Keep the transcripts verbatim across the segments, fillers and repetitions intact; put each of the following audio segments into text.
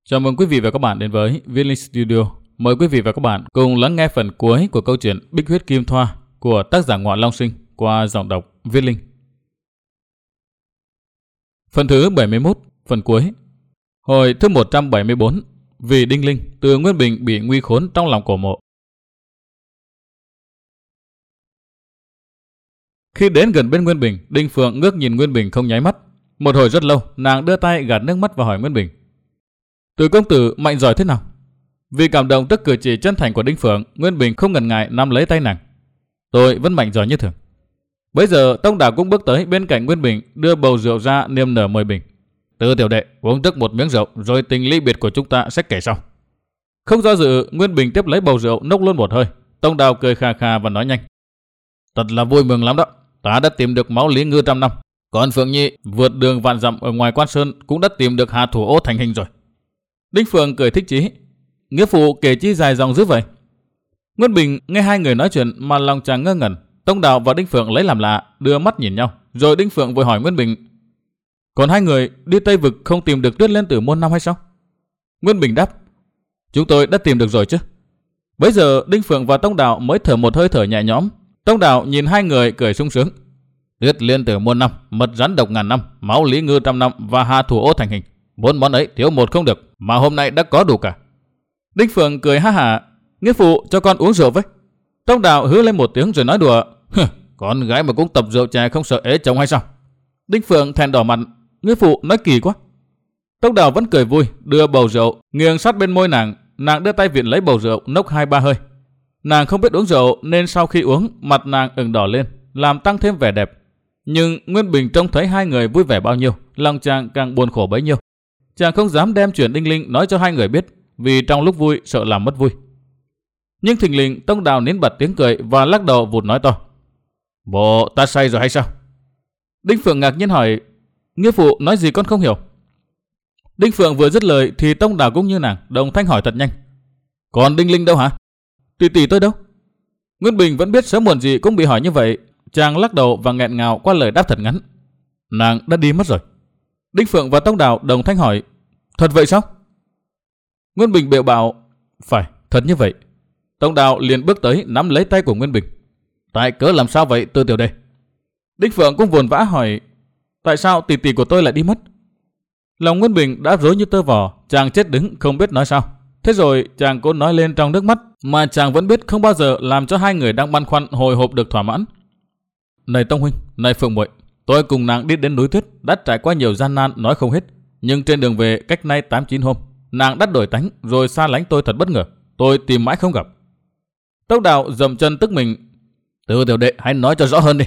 Chào mừng quý vị và các bạn đến với Viết Linh Studio. Mời quý vị và các bạn cùng lắng nghe phần cuối của câu chuyện Bích Huyết Kim Thoa của tác giả Ngọ Long Sinh qua giọng đọc Viết Linh. Phần thứ bảy mươi mốt, phần cuối. Hồi thứ một trăm bảy mươi tư, vì Đinh Linh, từ Nguyên Bình bị nguy khốn trong lòng cổ mộ. Khi đến gần bên Nguyên Bình, Đinh Phượng ngước nhìn Nguyên Bình không nháy mắt. Một hồi rất lâu, nàng đưa tay gạt nước mắt và hỏi Nguyên Bình: "Từ công tử mạnh giỏi thế nào?" Vì cảm động trước cử chỉ chân thành của Đinh Phượng, Nguyên Bình không ngần ngại nắm lấy tay nàng. "Tôi vẫn mạnh giỏi như thường." Bấy giờ Tông Đào cũng bước tới bên cạnh Nguyên Bình, đưa bầu rượu ra niềm nở mời Bình. "Từ tiểu đệ, uống trước một miếng rượu, rồi tình ly biệt của chúng ta sẽ kể sau." Không do dự, Nguyên Bình tiếp lấy bầu rượu nốc luôn một hơi. Tông Đào cười khà khà và nói nhanh: "Thật là vui mừng lắm đó. Ta đã tìm được máu Lý Ngư trăm năm. Còn Phượng Nhi vượt đường vạn dặm ở ngoài Quan Sơn cũng đã tìm được Hà Thủ Ô thành hình rồi." Đinh Phượng cười thích chí: "Nghĩa phụ kể chi dài dòng dữ vậy?" Nguyên Bình nghe hai người nói chuyện mà lòng chàng ngơ ngẩn. Tông Đào và Đinh Phượng lấy làm lạ, đưa mắt nhìn nhau. Rồi Đinh Phượng vội hỏi Nguyên Bình: "Còn hai người đi Tây Vực không tìm được Tuyết Liên Tử muôn năm hay sao?" Nguyên Bình đáp: "Chúng tôi đã tìm được rồi chứ." Bấy giờ Đinh Phượng và Tông Đào mới thở một hơi thở nhẹ nhõm. Tông Đào nhìn hai người cười sung sướng: "Tuyết Liên Tử muôn năm, mật rắn độc ngàn năm, máu Lý Ngư trăm năm và Hà Thủ Ô thành hình. Bốn món ấy thiếu một không được, mà hôm nay đã có đủ cả." Đinh Phượng cười ha hả: "Nghĩa phụ cho con uống rượu với." Tông Đào hứ lên một tiếng rồi nói đùa: "Con gái mà cũng tập rượu chè không sợ ế chồng hay sao?" Đinh Phượng thẹn đỏ mặt: "Nghĩa phụ nói kỳ quá." Tông Đào vẫn cười vui, đưa bầu rượu nghiêng sát bên môi nàng. Nàng đưa tay viện lấy bầu rượu nốc hai ba hơi. Nàng không biết uống rượu nên sau khi uống, mặt nàng ửng đỏ lên, làm tăng thêm vẻ đẹp. Nhưng Nguyên Bình trông thấy hai người vui vẻ bao nhiêu, lòng chàng càng buồn khổ bấy nhiêu. Chàng không dám đem chuyện Đinh Linh nói cho hai người biết, vì trong lúc vui sợ làm mất vui. Nhưng thình lình Tông Đào nín bật tiếng cười và lắc đầu vụt nói to: "Bộ ta say rồi hay sao?" Đinh Phượng ngạc nhiên hỏi: "Nghĩa phụ nói gì con không hiểu?" Đinh Phượng vừa dứt lời thì Tông Đào cũng như nàng đồng thanh hỏi thật nhanh: "Còn Đinh Linh đâu hả?" "Tỷ tỷ tôi đâu?" Nguyên Bình vẫn biết sớm muộn gì cũng bị hỏi như vậy. Chàng lắc đầu và nghẹn ngào qua lời đáp thật ngắn: "Nàng đã đi mất rồi." Đinh Phượng và Tông Đào đồng thanh hỏi: "Thật vậy sao?" Nguyên Bình bèo bảo: "Phải, thật như vậy." Tông Đào liền bước tới nắm lấy tay của Nguyên Bình: "Tại cớ làm sao vậy Tư tiểu đệ?" Đinh Phượng cũng vồn vã hỏi: "Tại sao tỷ tỷ của tôi lại đi mất?" Lòng Nguyên Bình đã rối như tơ vò, chàng chết đứng không biết nói sao. Thế rồi chàng cố nói lên trong nước mắt, mà chàng vẫn biết không bao giờ làm cho hai người đang băn khoăn hồi hộp được thỏa mãn. "Này Tông huynh, này Phượng muội, tôi cùng nàng đi đến núi Tuyết, đã trải qua nhiều gian nan nói không hết, nhưng trên đường về cách nay tám chín hôm, nàng đắt đổi tánh rồi xa lánh tôi thật bất ngờ, tôi tìm mãi không gặp." Tông Đào dậm chân tức mình: "Tư tiểu đệ hãy nói cho rõ hơn đi."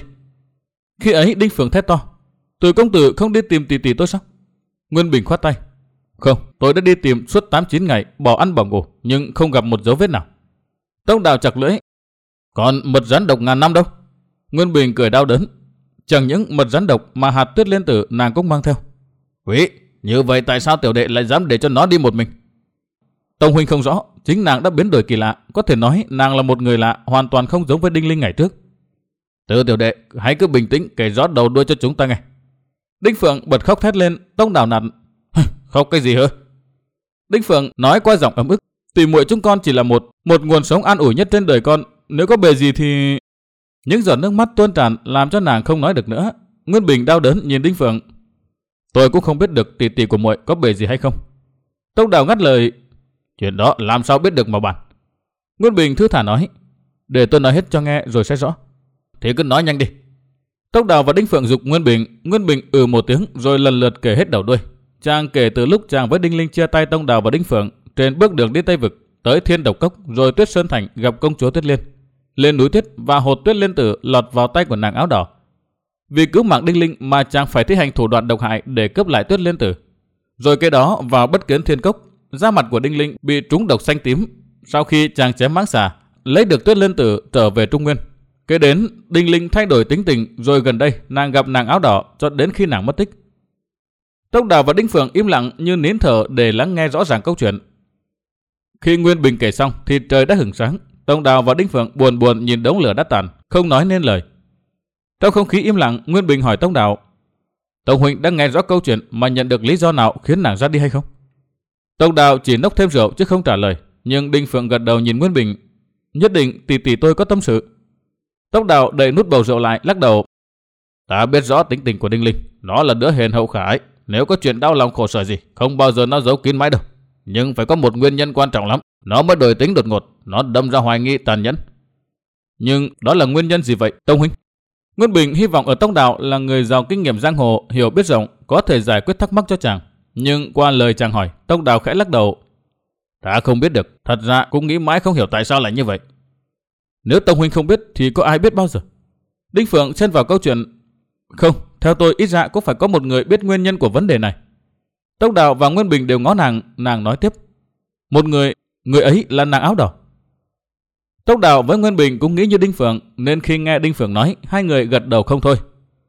Khi ấy Đinh Phượng thét to: "Từ công tử không đi tìm tỷ tỷ tôi sao?" Nguyên Bình khoát tay: "Không, tôi đã đi tìm suốt tám chín ngày, bỏ ăn bỏ ngủ, nhưng không gặp một dấu vết nào." Tông Đào chặt lưỡi: "Còn mật rắn độc ngàn năm đâu?" Nguyên Bình cười đau đớn: "Chẳng những mật rắn độc mà hạt Tuyết Liên Tử nàng cũng mang theo." "Quý, như vậy tại sao tiểu đệ lại dám để cho nó đi một mình?" "Tông huynh không rõ, chính nàng đã biến đổi kỳ lạ, có thể nói nàng là một người lạ, hoàn toàn không giống với Đinh Linh ngày trước." "Tư tiểu đệ, hãy cứ bình tĩnh kể rõ đầu đuôi cho chúng ta nghe." Đinh Phượng bật khóc thét lên. Tông Đào nạt: "Khóc cái gì hả?" Đinh Phượng nói qua giọng ấm ức: "Tỷ muội chúng con chỉ là một một nguồn sống an ủi nhất trên đời con, nếu có bề gì thì..." Những giọt nước mắt tuôn tràn làm cho nàng không nói được nữa. Nguyên Bình đau đớn nhìn Đinh Phượng: "Tôi cũng không biết được tỷ tỷ của muội có bề gì hay không." Tông Đào ngắt lời: "Chuyện đó làm sao biết được mà bàn." Nguyên Bình thư thả nói: "Để tôi nói hết cho nghe rồi sẽ rõ." "Thì cứ nói nhanh đi." Tông Đào và Đinh Phượng giục Nguyên Bình. Nguyên Bình ừ một tiếng rồi lần lượt kể hết đầu đuôi. Chàng kể từ lúc chàng với Đinh Linh chia tay Tông Đào và Đinh Phượng, trên bước đường đi Tây Vực, tới Thiên Độc Cốc, rồi Tuyết Sơn Thành gặp công chúa Tuyết Liên, lên núi Tuyết và hột Tuyết Liên Tử lọt vào tay của nàng áo đỏ. Vì cứu mạng Đinh Linh mà chàng phải thi hành thủ đoạn độc hại để cướp lại Tuyết Liên Tử. Rồi kế đó vào Bất Kiến Thiên Cốc, da mặt của Đinh Linh bị trúng độc xanh tím. Sau khi chàng chém mãng xà, lấy được Tuyết Liên Tử trở về Trung Nguyên. Kế đến Đinh Linh thay đổi tính tình, rồi gần đây nàng gặp nàng áo đỏ cho đến khi nàng mất tích. Tông Đào và Đinh Phượng im lặng như nín thở để lắng nghe rõ ràng câu chuyện. Khi Nguyên Bình kể xong thì trời đã hửng sáng. Tông Đào và Đinh Phượng buồn buồn nhìn đống lửa đã tàn, không nói nên lời. Trong không khí im lặng, Nguyên Bình hỏi Tông Đào: "Tông huynh đã nghe rõ câu chuyện mà nhận được lý do nào khiến nàng ra đi hay không?" Tông Đào chỉ nốc thêm rượu chứ không trả lời, nhưng Đinh Phượng gật đầu nhìn Nguyên Bình. Nhất định tỷ tỷ tôi có tâm sự. Tông Đào đậy nút bầu rượu lại, lắc đầu. Ta biết rõ tính tình của Đinh Linh, nó là đứa hiền hậu khả ái, nếu có chuyện đau lòng khổ sở gì, không bao giờ nó giấu kín mãi đâu. Nhưng phải có một nguyên nhân quan trọng lắm, nó mới đổi tính đột ngột, nó đâm ra hoài nghi tàn nhẫn. Nhưng đó là nguyên nhân gì vậy, Tông huynh? Nguyên Bình hy vọng ở Tông Đào là người giàu kinh nghiệm giang hồ, hiểu biết rộng, có thể giải quyết thắc mắc cho chàng. Nhưng qua lời chàng hỏi, Tông Đào khẽ lắc đầu. Ta không biết được, thật ra cũng nghĩ mãi không hiểu tại sao lại như vậy. Nếu Tông huynh không biết thì có ai biết bao giờ? Đinh Phượng xen vào câu chuyện. Không, theo tôi ít ra cũng phải có một người biết nguyên nhân của vấn đề này. Tông Đào và Nguyên Bình đều ngó nàng, nàng nói tiếp. Một người, người ấy là nàng áo đỏ. Tông Đào với Nguyên Bình cũng nghĩ như Đinh Phượng, nên khi nghe Đinh Phượng nói, hai người gật đầu không thôi.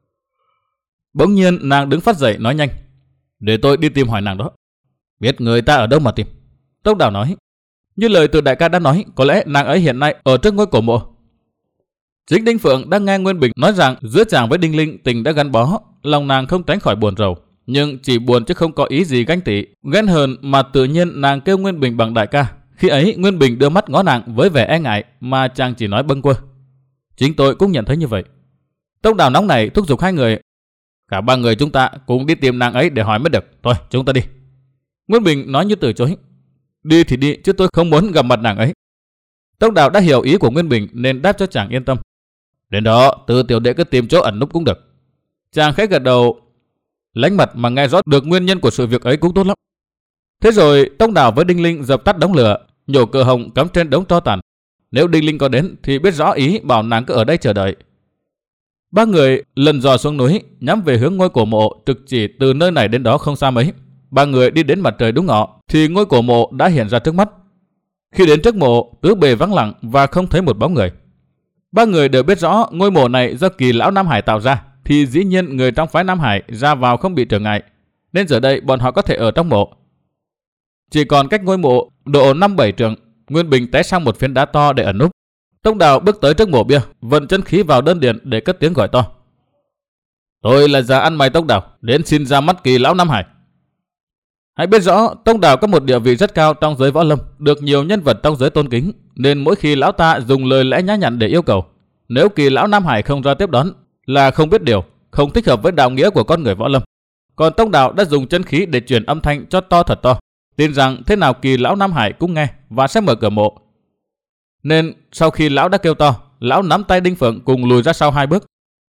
Bỗng nhiên nàng đứng phát dậy nói nhanh. Để tôi đi tìm hỏi nàng đó. Biết người ta ở đâu mà tìm? Tông Đào nói. Như lời từ đại ca đã nói, có lẽ nàng ấy hiện nay ở trước ngôi cổ mộ. Chính Đinh Phượng đang nghe Nguyên Bình nói rằng giữa chàng với Đinh Linh tình đã gắn bó, lòng nàng không tránh khỏi buồn rầu, nhưng chỉ buồn chứ không có ý gì ganh tị, ghen hờn, mà tự nhiên nàng kêu Nguyên Bình bằng đại ca. Khi ấy Nguyên Bình đưa mắt ngó nàng với vẻ e ngại, mà chàng chỉ nói bâng quơ. Chính tôi cũng nhận thấy như vậy. Tông Đào nóng này thúc giục hai người. Cả ba người chúng ta cùng đi tìm nàng ấy để hỏi mới được. Thôi chúng ta đi. Nguyên Bình nói như từ chối. Đi thì đi, chứ tôi không muốn gặp mặt nàng ấy. Tông Đào đã hiểu ý của Nguyên Bình nên đáp cho chàng yên tâm. Đến đó, từ tiểu đệ cứ tìm chỗ ẩn núp cũng được. Chàng khẽ gật đầu. Lánh mặt mà nghe rõ được nguyên nhân của sự việc ấy cũng tốt lắm. Thế rồi Tông Đào với Đinh Linh dập tắt đống lửa, nhổ cờ hồng cắm trên đống tro tàn. Nếu Đinh Linh có đến thì biết rõ ý, bảo nàng cứ ở đây chờ đợi. Ba người lần dò xuống núi, nhắm về hướng ngôi cổ mộ, trực chỉ từ nơi này đến đó không xa mấy. Ba người đi đến mặt trời đúng ngọ thì ngôi cổ mộ đã hiện ra trước mắt. Khi đến trước mộ, tứ bề vắng lặng và không thấy một bóng người. Ba người đều biết rõ ngôi mộ này do Kỳ lão Nam Hải tạo ra, thì dĩ nhiên người trong phái Nam Hải ra vào không bị trở ngại, nên giờ đây bọn họ có thể ở trong mộ. Chỉ còn cách ngôi mộ độ năm bảy trượng, Nguyên Bình té sang một phiến đá to để ẩn núp. Tông Đào bước tới trước mộ bia, vận chân khí vào đơn điền để cất tiếng gọi to. Tôi là già ăn mày Tông Đào, đến xin ra mắt Kỳ lão Nam Hải. Hãy biết rõ Tông Đào có một địa vị rất cao trong giới võ lâm, được nhiều nhân vật trong giới tôn kính, nên mỗi khi lão ta dùng lời lẽ nhã nhặn để yêu cầu, nếu Kỳ lão Nam Hải không ra tiếp đón là không biết điều, không thích hợp với đạo nghĩa của con người võ lâm. Còn Tông Đào đã dùng chân khí để truyền âm thanh cho to thật to, tin rằng thế nào Kỳ lão Nam Hải cũng nghe và sẽ mở cửa mộ. Nên sau khi lão đã kêu to, lão nắm tay Đinh Phượng cùng lùi ra sau hai bước.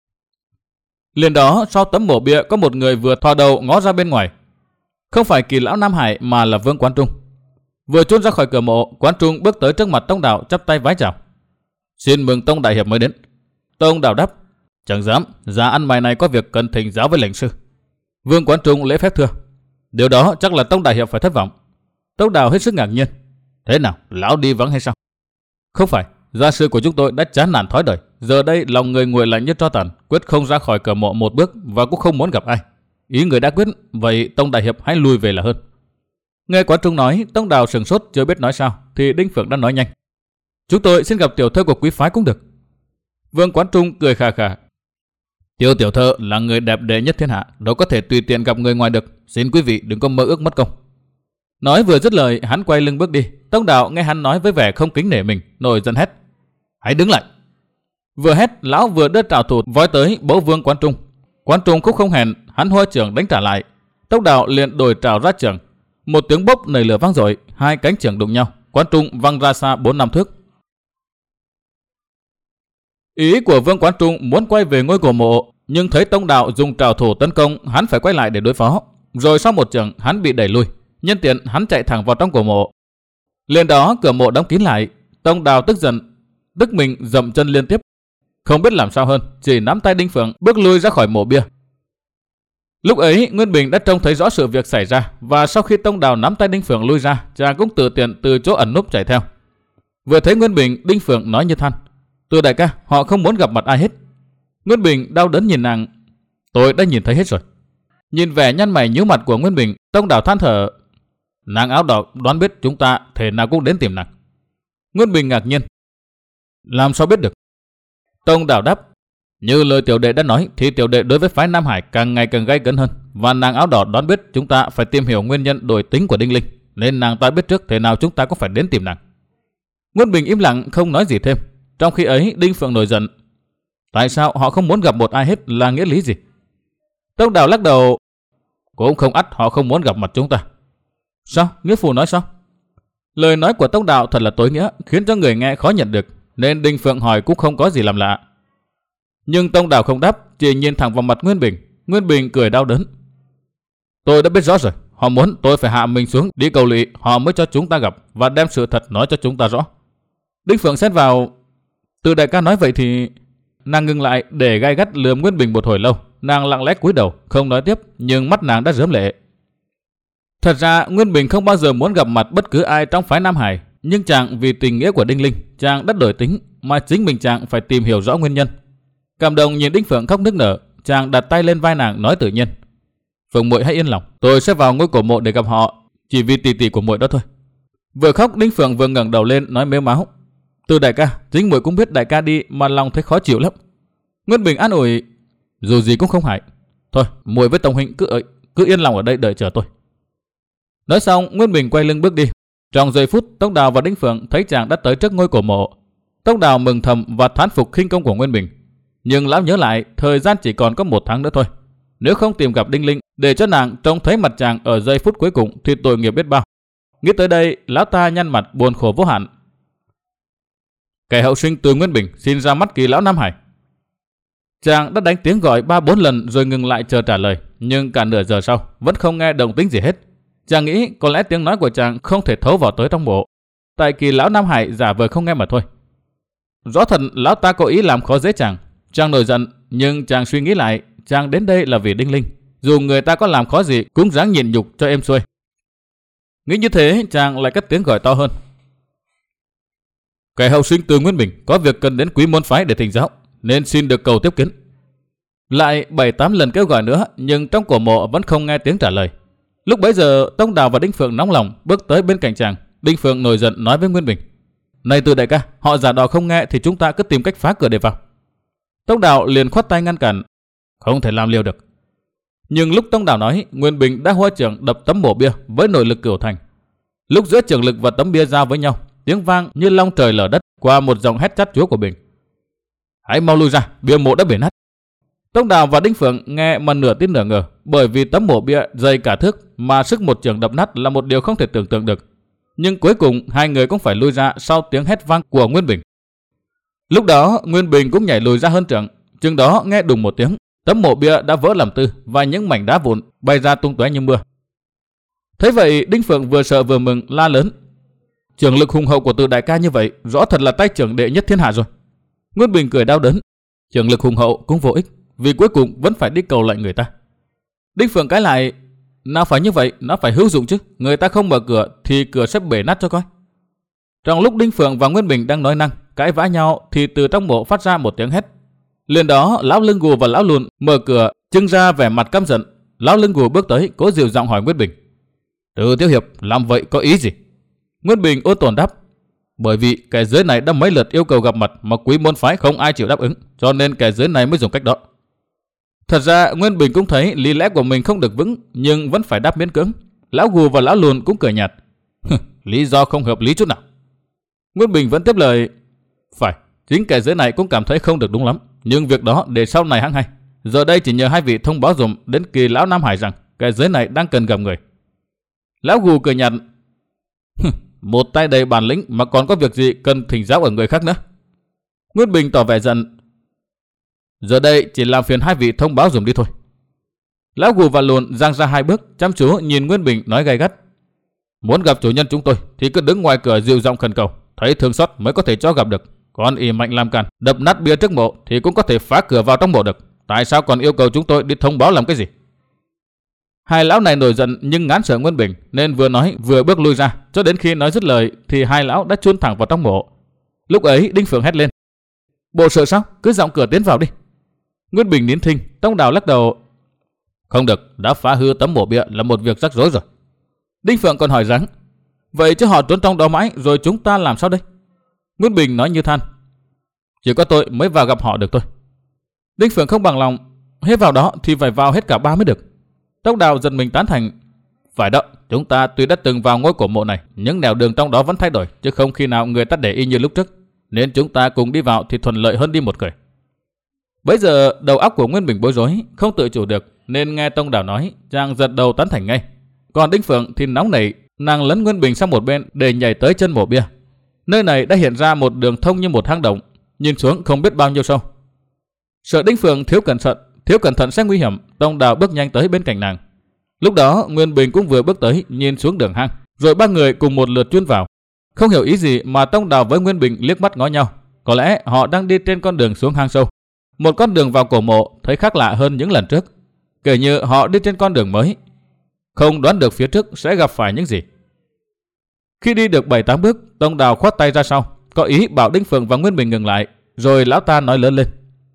Liền đó sau tấm mộ bia có một người vừa thò đầu ngó ra bên ngoài. Không phải Kỳ lão Nam Hải mà là Vương Quán Trung. Vừa trốn ra khỏi cửa mộ, Quán Trung bước tới trước mặt Tông Đào chắp tay vái chào. Xin mừng Tông đại hiệp mới đến. Tông Đào đáp. Chẳng dám, già ăn mày này có việc cần thỉnh giáo với lệnh sư. Vương Quán Trung lễ phép thưa. Điều đó chắc là Tông đại hiệp phải thất vọng. Tông Đào hết sức ngạc nhiên. Thế nào, lão đi vắng hay sao? Không phải, gia sư của chúng tôi đã chán nản thói đời, giờ đây lòng người nguội lạnh như tro tàn, quyết không ra khỏi cửa mộ một bước và cũng không muốn gặp ai. Ý người đã quyết, vậy Tông đại hiệp hãy lui về là hơn. Nghe Quán Trung nói, Tông Đào sừng sốt chưa biết nói sao, thì Đinh Phượng đã nói nhanh. Chúng tôi xin gặp tiểu thơ của quý phái cũng được. Vương Quán Trung cười khà khà. Tiêu tiểu thơ là người đẹp đẽ nhất thiên hạ, đâu có thể tùy tiện gặp người ngoài được. Xin quý vị đừng có mơ ước mất công. Nói vừa dứt lời, hắn quay lưng bước đi. Tông Đào nghe hắn nói với vẻ không kính nể mình, nổi giận hét. Hãy đứng lại. Vừa hét, lão vừa đưa trảo thủ vói tới bấu Vương Quán Trung. Quán Trung cũng không hèn, hắn hoa trưởng đánh trả lại. Tông Đào liền đổi trảo ra trưởng. Một tiếng bốc nảy lửa vang dội, hai cánh trưởng đụng nhau. Quán Trung văng ra xa bốn năm thước. Ý của Vương Quán Trung muốn quay về ngôi cổ mộ, nhưng thấy Tông Đào dùng trảo thủ tấn công, hắn phải quay lại để đối phó. Rồi sau một chưởng, hắn bị đẩy lui. Nhân tiện hắn chạy thẳng vào trong cổ mộ. Liền đó cửa mộ đóng kín lại. Tông Đào tức giận, tức mình dậm chân liên tiếp. Không biết làm sao hơn, chỉ nắm tay Đinh Phượng bước lui ra khỏi mộ bia. Lúc ấy Nguyên Bình đã trông thấy rõ sự việc xảy ra, và sau khi Tông Đào nắm tay Đinh Phượng lui ra, chàng cũng tự tiện từ chỗ ẩn núp chạy theo. Vừa thấy Nguyên Bình, Đinh Phượng nói như than. Từ đại ca, họ không muốn gặp mặt ai hết. Nguyên Bình đau đớn nhìn nàng. Tôi đã nhìn thấy hết rồi. Nhìn vẻ nhăn mày nhíu mặt của Nguyên Bình, Tông Đào than thở. Nàng áo đỏ đoán biết chúng ta thể nào cũng đến tìm nàng. Nguyên Bình ngạc nhiên. Làm sao biết được? Tông Đào đáp. Như lời tiểu đệ đã nói thì tiểu đệ đối với phái Nam Hải càng ngày càng gay cấn hơn, và nàng áo đỏ đoán biết chúng ta phải tìm hiểu nguyên nhân đổi tính của Đinh Linh. nên nàng ta biết trước thế nào chúng ta cũng phải đến tìm nàng. Nguyên Bình im lặng không nói gì thêm. Trong khi ấy Đinh Phượng nổi giận. Tại sao họ không muốn gặp một ai hết là nghĩa lý gì? Tông Đào lắc đầu. Cũng không ắt họ không muốn gặp mặt chúng ta. Sao? Nghĩa phụ nói sao? Lời nói của Tông Đào thật là tối nghĩa, khiến cho người nghe khó nhận được, nên Đinh Phượng hỏi cũng không có gì làm lạ. Nhưng Tông Đào không đáp, chỉ nhìn thẳng vào mặt Nguyên Bình. Nguyên Bình cười đau đớn. Tôi đã biết rõ rồi, họ muốn tôi phải hạ mình xuống đi cầu lụy, họ mới cho chúng ta gặp và đem sự thật nói cho chúng ta rõ. Đinh Phượng xen vào. Từ đại ca nói vậy thì... Nàng ngừng lại để gai gắt lườm Nguyên Bình một hồi lâu. Nàng lặng lẽ cúi đầu không nói tiếp, nhưng mắt nàng đã rớm lệ. Thật ra Nguyên Bình không bao giờ muốn gặp mặt bất cứ ai trong phái Nam Hải, nhưng chàng vì tình nghĩa của Đinh Linh, chàng đã đổi tính, mà chính mình chàng phải tìm hiểu rõ nguyên nhân. Cảm động nhìn Đinh Phượng khóc nức nở, chàng đặt tay lên vai nàng nói tự nhiên. Phượng muội hãy yên lòng, tôi sẽ vào ngôi cổ mộ để gặp họ, chỉ vì tỷ tỷ của muội đó thôi. Vừa khóc Đinh Phượng vừa ngẩng đầu lên nói mếu máo. Từ đại ca, chính muội cũng biết đại ca đi mà lòng thấy khó chịu lắm. Nguyên Bình an ủi. Dù gì cũng không hại. Thôi, muội với Tông huynh cứ ở, cứ yên lòng ở đây đợi chờ tôi. Nói xong, Nguyên Bình quay lưng bước đi. Trong giây phút, Tông Đào và Đinh Phượng thấy chàng đã tới trước ngôi cổ mộ. Tông Đào mừng thầm và thán phục khinh công của Nguyên Bình. Nhưng lão nhớ lại, thời gian chỉ còn có một tháng nữa thôi. Nếu không tìm gặp Đinh Linh để cho nàng trông thấy mặt chàng ở giây phút cuối cùng thì tội nghiệp biết bao. Nghĩ tới đây, lão ta nhăn mặt buồn khổ vô hạn. Kẻ hậu sinh từ Nguyên Bình xin ra mắt Kỳ lão Nam Hải. Chàng đã đánh tiếng gọi ba bốn lần rồi ngừng lại chờ trả lời, nhưng cả nửa giờ sau vẫn không nghe động tĩnh gì hết. Chàng nghĩ có lẽ tiếng nói của chàng không thể thấu vào tới trong mộ, tại Kỳ lão Nam Hải giả vờ không nghe mà thôi. Rõ thật lão ta có ý làm khó dễ chàng. Chàng nổi giận, nhưng chàng suy nghĩ lại, chàng đến đây là vì Đinh Linh, dù người ta có làm khó gì cũng ráng nhịn nhục cho êm xuôi. Nghĩ như thế, chàng lại cất tiếng gọi to hơn. Kẻ hậu sinh từ Nguyên Bình có việc cần đến Quý môn phái để thỉnh giáo, nên xin được cầu tiếp kiến. Lại bảy tám lần kêu gọi nữa, nhưng trong cổ mộ vẫn không nghe tiếng trả lời. Lúc bấy giờ Tông Đào và Đinh Phượng nóng lòng bước tới bên cạnh chàng. Đinh Phượng nổi giận nói với Nguyên Bình. Này Từ đại ca, họ giả đò không nghe thì chúng ta cứ tìm cách phá cửa để vào. Tông Đào liền khoát tay ngăn cản. Không thể làm liều được. Nhưng lúc Tông Đào nói, Nguyên Bình đã hoa trưởng đập tấm mộ bia với nội lực cửu thành. Lúc giữa trường lực và tấm bia giao với nhau, tiếng vang như long trời lở đất qua một giọng hét chát chúa của Bình. Hãy mau lui ra, bia mộ đã bể nát. Tông Đào và Đinh Phượng nghe mà nửa tin nửa ngờ, bởi vì tấm mộ bia dày cả thước mà sức một trường đập nát là một điều không thể tưởng tượng được. Nhưng cuối cùng hai người cũng phải lui ra sau tiếng hét vang của Nguyên Bình. Lúc đó Nguyên Bình cũng nhảy lùi ra hơn trượng, chừng đó nghe đùng một tiếng, tấm mộ bia đã vỡ làm tư và những mảnh đá vụn bay ra tung tóe như mưa. Thế vậy Đinh Phượng vừa sợ vừa mừng la lớn. Trường lực hùng hậu của Từ đại ca như vậy, rõ thật là tay trưởng đệ nhất thiên hạ rồi. Nguyên Bình cười đau đớn. Trường lực hùng hậu cũng vô ích, vì cuối cùng vẫn phải đi cầu lại người ta. Đinh Phượng cãi lại. Nào phải như vậy, nó phải hữu dụng chứ. Người ta không mở cửa thì cửa sẽ bể nát cho coi. Trong lúc Đinh Phượng và Nguyên Bình đang nói năng cãi vã nhau thì từ trong mộ phát ra một tiếng hét. Liền đó lão Lưng Gù và lão Lùn mở cửa trưng ra vẻ mặt căm giận. Lão Lưng Gù bước tới cố dịu giọng hỏi Nguyên Bình. Từ thiếu hiệp làm vậy có ý gì? Nguyên Bình ôn tồn đáp. Bởi vì kẻ dưới này đã mấy lượt yêu cầu gặp mặt mà Quý môn phái không ai chịu đáp ứng, cho nên kẻ dưới này mới dùng cách đó. Thật ra Nguyên Bình cũng thấy lý lẽ của mình không được vững, nhưng vẫn phải đáp miễn cưỡng. Lão Gù và lão Lùn cũng cười nhạt. Lý do không hợp lý chút nào. Nguyên Bình vẫn tiếp lời. Phải, chính kẻ dưới này cũng cảm thấy không được đúng lắm, nhưng việc đó để sau này hăng hay. Giờ đây chỉ nhờ hai vị thông báo dùm đến Kỳ lão Nam Hải rằng kẻ dưới này đang cần gặp người. Lão Gù cười nhạt. Một tay đầy bản lĩnh mà còn có việc gì cần thỉnh giáo ở người khác nữa. Nguyên Bình tỏ vẻ giận. Giờ đây chỉ làm phiền hai vị thông báo dùm đi thôi. Lão Gù và Lùn giang ra hai bước chăm chú nhìn Nguyên Bình nói gay gắt. Muốn gặp chủ nhân chúng tôi thì cứ đứng ngoài cửa dịu giọng khẩn cầu, thấy thương xót mới có thể cho gặp được. Còn ỷ mạnh làm càn, đập nát bia trước mộ thì cũng có thể phá cửa vào trong mộ được. Tại sao còn yêu cầu chúng tôi đi thông báo làm cái gì? Hai lão này nổi giận nhưng ngán sợ Nguyên Bình nên vừa nói vừa bước lui ra, cho đến khi nói dứt lời thì hai lão đã chôn thẳng vào trong mộ. Lúc ấy Đinh Phượng hét lên. Bộ sợ sao? Cứ giọng cửa tiến vào đi. Nguyên Bình nín thinh. Tông Đào lắc đầu. Không được, đã phá hư tấm mộ bia là một việc rắc rối rồi. Đinh Phượng còn hỏi rằng, vậy chứ họ trốn trong đó mãi rồi chúng ta làm sao đây? Nguyên Bình nói như than. Chỉ có tôi mới vào gặp họ được thôi. Đinh Phượng không bằng lòng. Hết vào đó thì phải vào hết cả ba mới được. Tông Đào giật mình tán thành. Phải đó, chúng ta tuy đã từng vào ngôi cổ mộ này, nhưng nẻo đường trong đó vẫn thay đổi, chứ không khi nào người ta để y như lúc trước. Nên chúng ta cùng đi vào thì thuận lợi hơn đi một người. Bấy giờ đầu óc của Nguyên Bình bối rối, không tự chủ được, nên nghe Tông Đào nói, chàng giật đầu tán thành ngay. Còn Đinh Phượng thì nóng nảy, nàng lấn Nguyên Bình sang một bên để nhảy tới chân mộ bia. Nơi này đã hiện ra một đường thông như một hang động, nhìn xuống không biết bao nhiêu sâu. Sợ Đinh Phượng thiếu cẩn thận, thiếu cẩn thận sẽ nguy hiểm, Tông Đào bước nhanh tới bên cạnh nàng. Lúc đó Nguyên Bình cũng vừa bước tới, nhìn xuống đường hang, rồi ba người cùng một lượt chui vào. Không hiểu ý gì mà Tông Đào với Nguyên Bình liếc mắt ngó nhau, có lẽ họ đang đi trên con đường xuống hang sâu. Một con đường vào cổ mộ thấy khác lạ hơn những lần trước, kể như họ đi trên con đường mới, không đoán được phía trước sẽ gặp phải những gì. Khi đi được bảy tám bước, Tông Đào khoát tay ra sau, có ý bảo Đinh Phượng và Nguyên Bình ngừng lại, rồi lão ta nói lớn lên.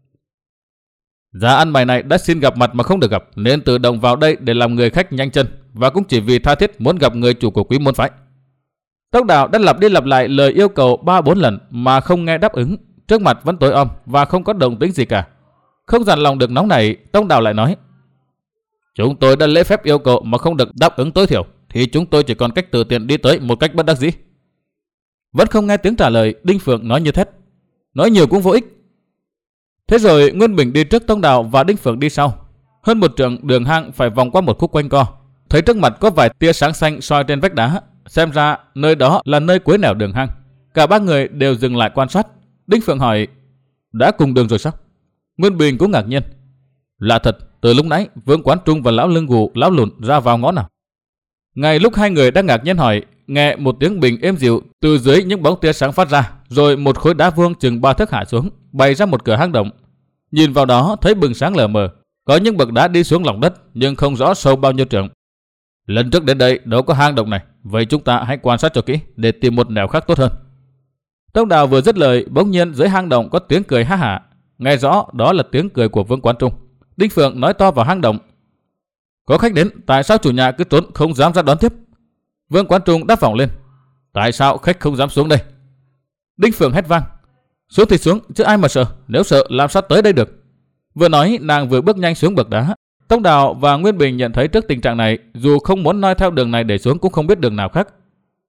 Giá ăn mày này đã xin gặp mặt mà không được gặp, nên tự động vào đây để làm người khách nhanh chân, và cũng chỉ vì tha thiết muốn gặp người chủ của Quý môn phái. Tông Đào đã lặp đi lặp lại lời yêu cầu ba bốn lần mà không nghe đáp ứng, trước mặt vẫn tối om và không có động tĩnh gì cả. Không dằn lòng được nóng này, Tông Đào lại nói: Chúng tôi đã lễ phép yêu cầu mà không được đáp ứng tối thiểu, thì chúng tôi chỉ còn cách tự tiện đi tới một cách bất đắc dĩ. Vẫn không nghe tiếng trả lời, Đinh Phượng nói như thét: Nói nhiều cũng vô ích. Thế rồi Nguyên Bình đi trước Tông Đào và Đinh Phượng đi sau. Hơn một trượng đường hang phải vòng qua một khúc quanh co. Thấy trước mặt có vài tia sáng xanh soi trên vách đá, xem ra nơi đó là nơi cuối nẻo đường hang. Cả ba người đều dừng lại quan sát. Đinh Phượng hỏi: Đã cùng đường rồi sao? Nguyên Bình cũng ngạc nhiên: Lạ thật, từ lúc nãy Vương Quán Trung và lão lưng gù, lão lùn ra vào ngõ nào? Ngay lúc hai người đang ngạc nhiên hỏi, nghe một tiếng bình êm dịu từ dưới những bóng tia sáng phát ra, rồi một khối đá vuông chừng ba thước hạ xuống, bày ra một cửa hang động. Nhìn vào đó thấy bừng sáng lờ mờ, có những bậc đá đi xuống lòng đất, nhưng không rõ sâu bao nhiêu trượng. Lần trước đến đây đâu có hang động này, vậy chúng ta hãy quan sát cho kỹ để tìm một nẻo khác tốt hơn. Tông Đào vừa dứt lời, bỗng nhiên dưới hang động có tiếng cười ha hả, nghe rõ đó là tiếng cười của Vương Quán Trung. Đinh Phượng nói to vào hang động: Có khách đến, tại sao chủ nhà cứ trốn không dám ra đón tiếp? Vương Quán Trung đáp vọng lên: Tại sao khách không dám xuống đây? Đinh Phượng hét vang: Xuống thì xuống, chứ ai mà sợ, nếu sợ làm sao tới đây được? Vừa nói nàng vừa bước nhanh xuống bậc đá. Tông Đào và Nguyên Bình nhận thấy trước tình trạng này, dù không muốn noi theo đường này để xuống cũng không biết đường nào khác.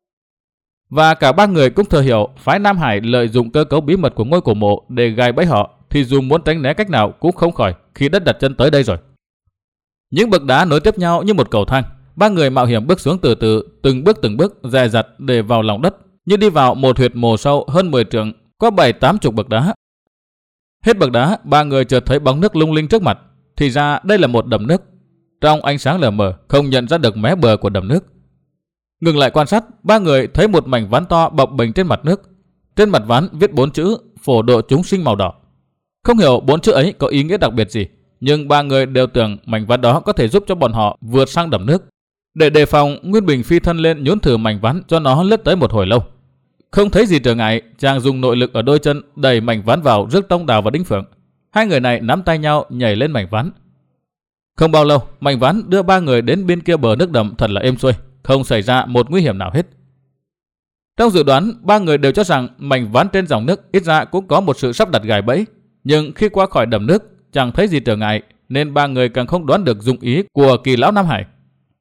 Và cả ba người cũng thừa hiểu phái Nam Hải lợi dụng cơ cấu bí mật của ngôi cổ mộ để gài bẫy họ, thì dù muốn tránh né cách nào cũng không khỏi khi đất đặt chân tới đây rồi. Những bậc đá nối tiếp nhau như một cầu thang, ba người mạo hiểm bước xuống từ từ, từng bước từng bước dè dặt để vào lòng đất, như đi vào một huyệt mồ sâu hơn mười trượng, có bảy tám chục bậc đá. Hết bậc đá, ba người chợt thấy bóng nước lung linh trước mặt, thì ra đây là một đầm nước. Trong ánh sáng lờ mờ, không nhận ra được mé bờ của đầm nước. Ngừng lại quan sát, ba người thấy một mảnh ván to bập bềnh trên mặt nước. Trên mặt ván viết bốn chữ Phổ độ chúng sinh màu đỏ. Không hiểu bốn chữ ấy có ý nghĩa đặc biệt gì, nhưng ba người đều tưởng mảnh ván đó có thể giúp cho bọn họ vượt sang đầm nước. Để đề phòng, Nguyên Bình phi thân lên nhún thử mảnh ván cho nó lướt tới một hồi lâu. Không thấy gì trở ngại, chàng dùng nội lực ở đôi chân đẩy mảnh ván vào, rước Tông Đào và Đinh Phượng. Hai người này nắm tay nhau nhảy lên mảnh ván. Không bao lâu, mảnh ván đưa ba người đến bên kia bờ nước đầm thật là êm xuôi, không xảy ra một nguy hiểm nào hết. Trong dự đoán, ba người đều cho rằng mảnh ván trên dòng nước ít ra cũng có một sự sắp đặt gài bẫy, nhưng khi qua khỏi đầm nước chẳng thấy gì trở ngại, nên ba người càng không đoán được dụng ý của Kỳ lão Nam Hải.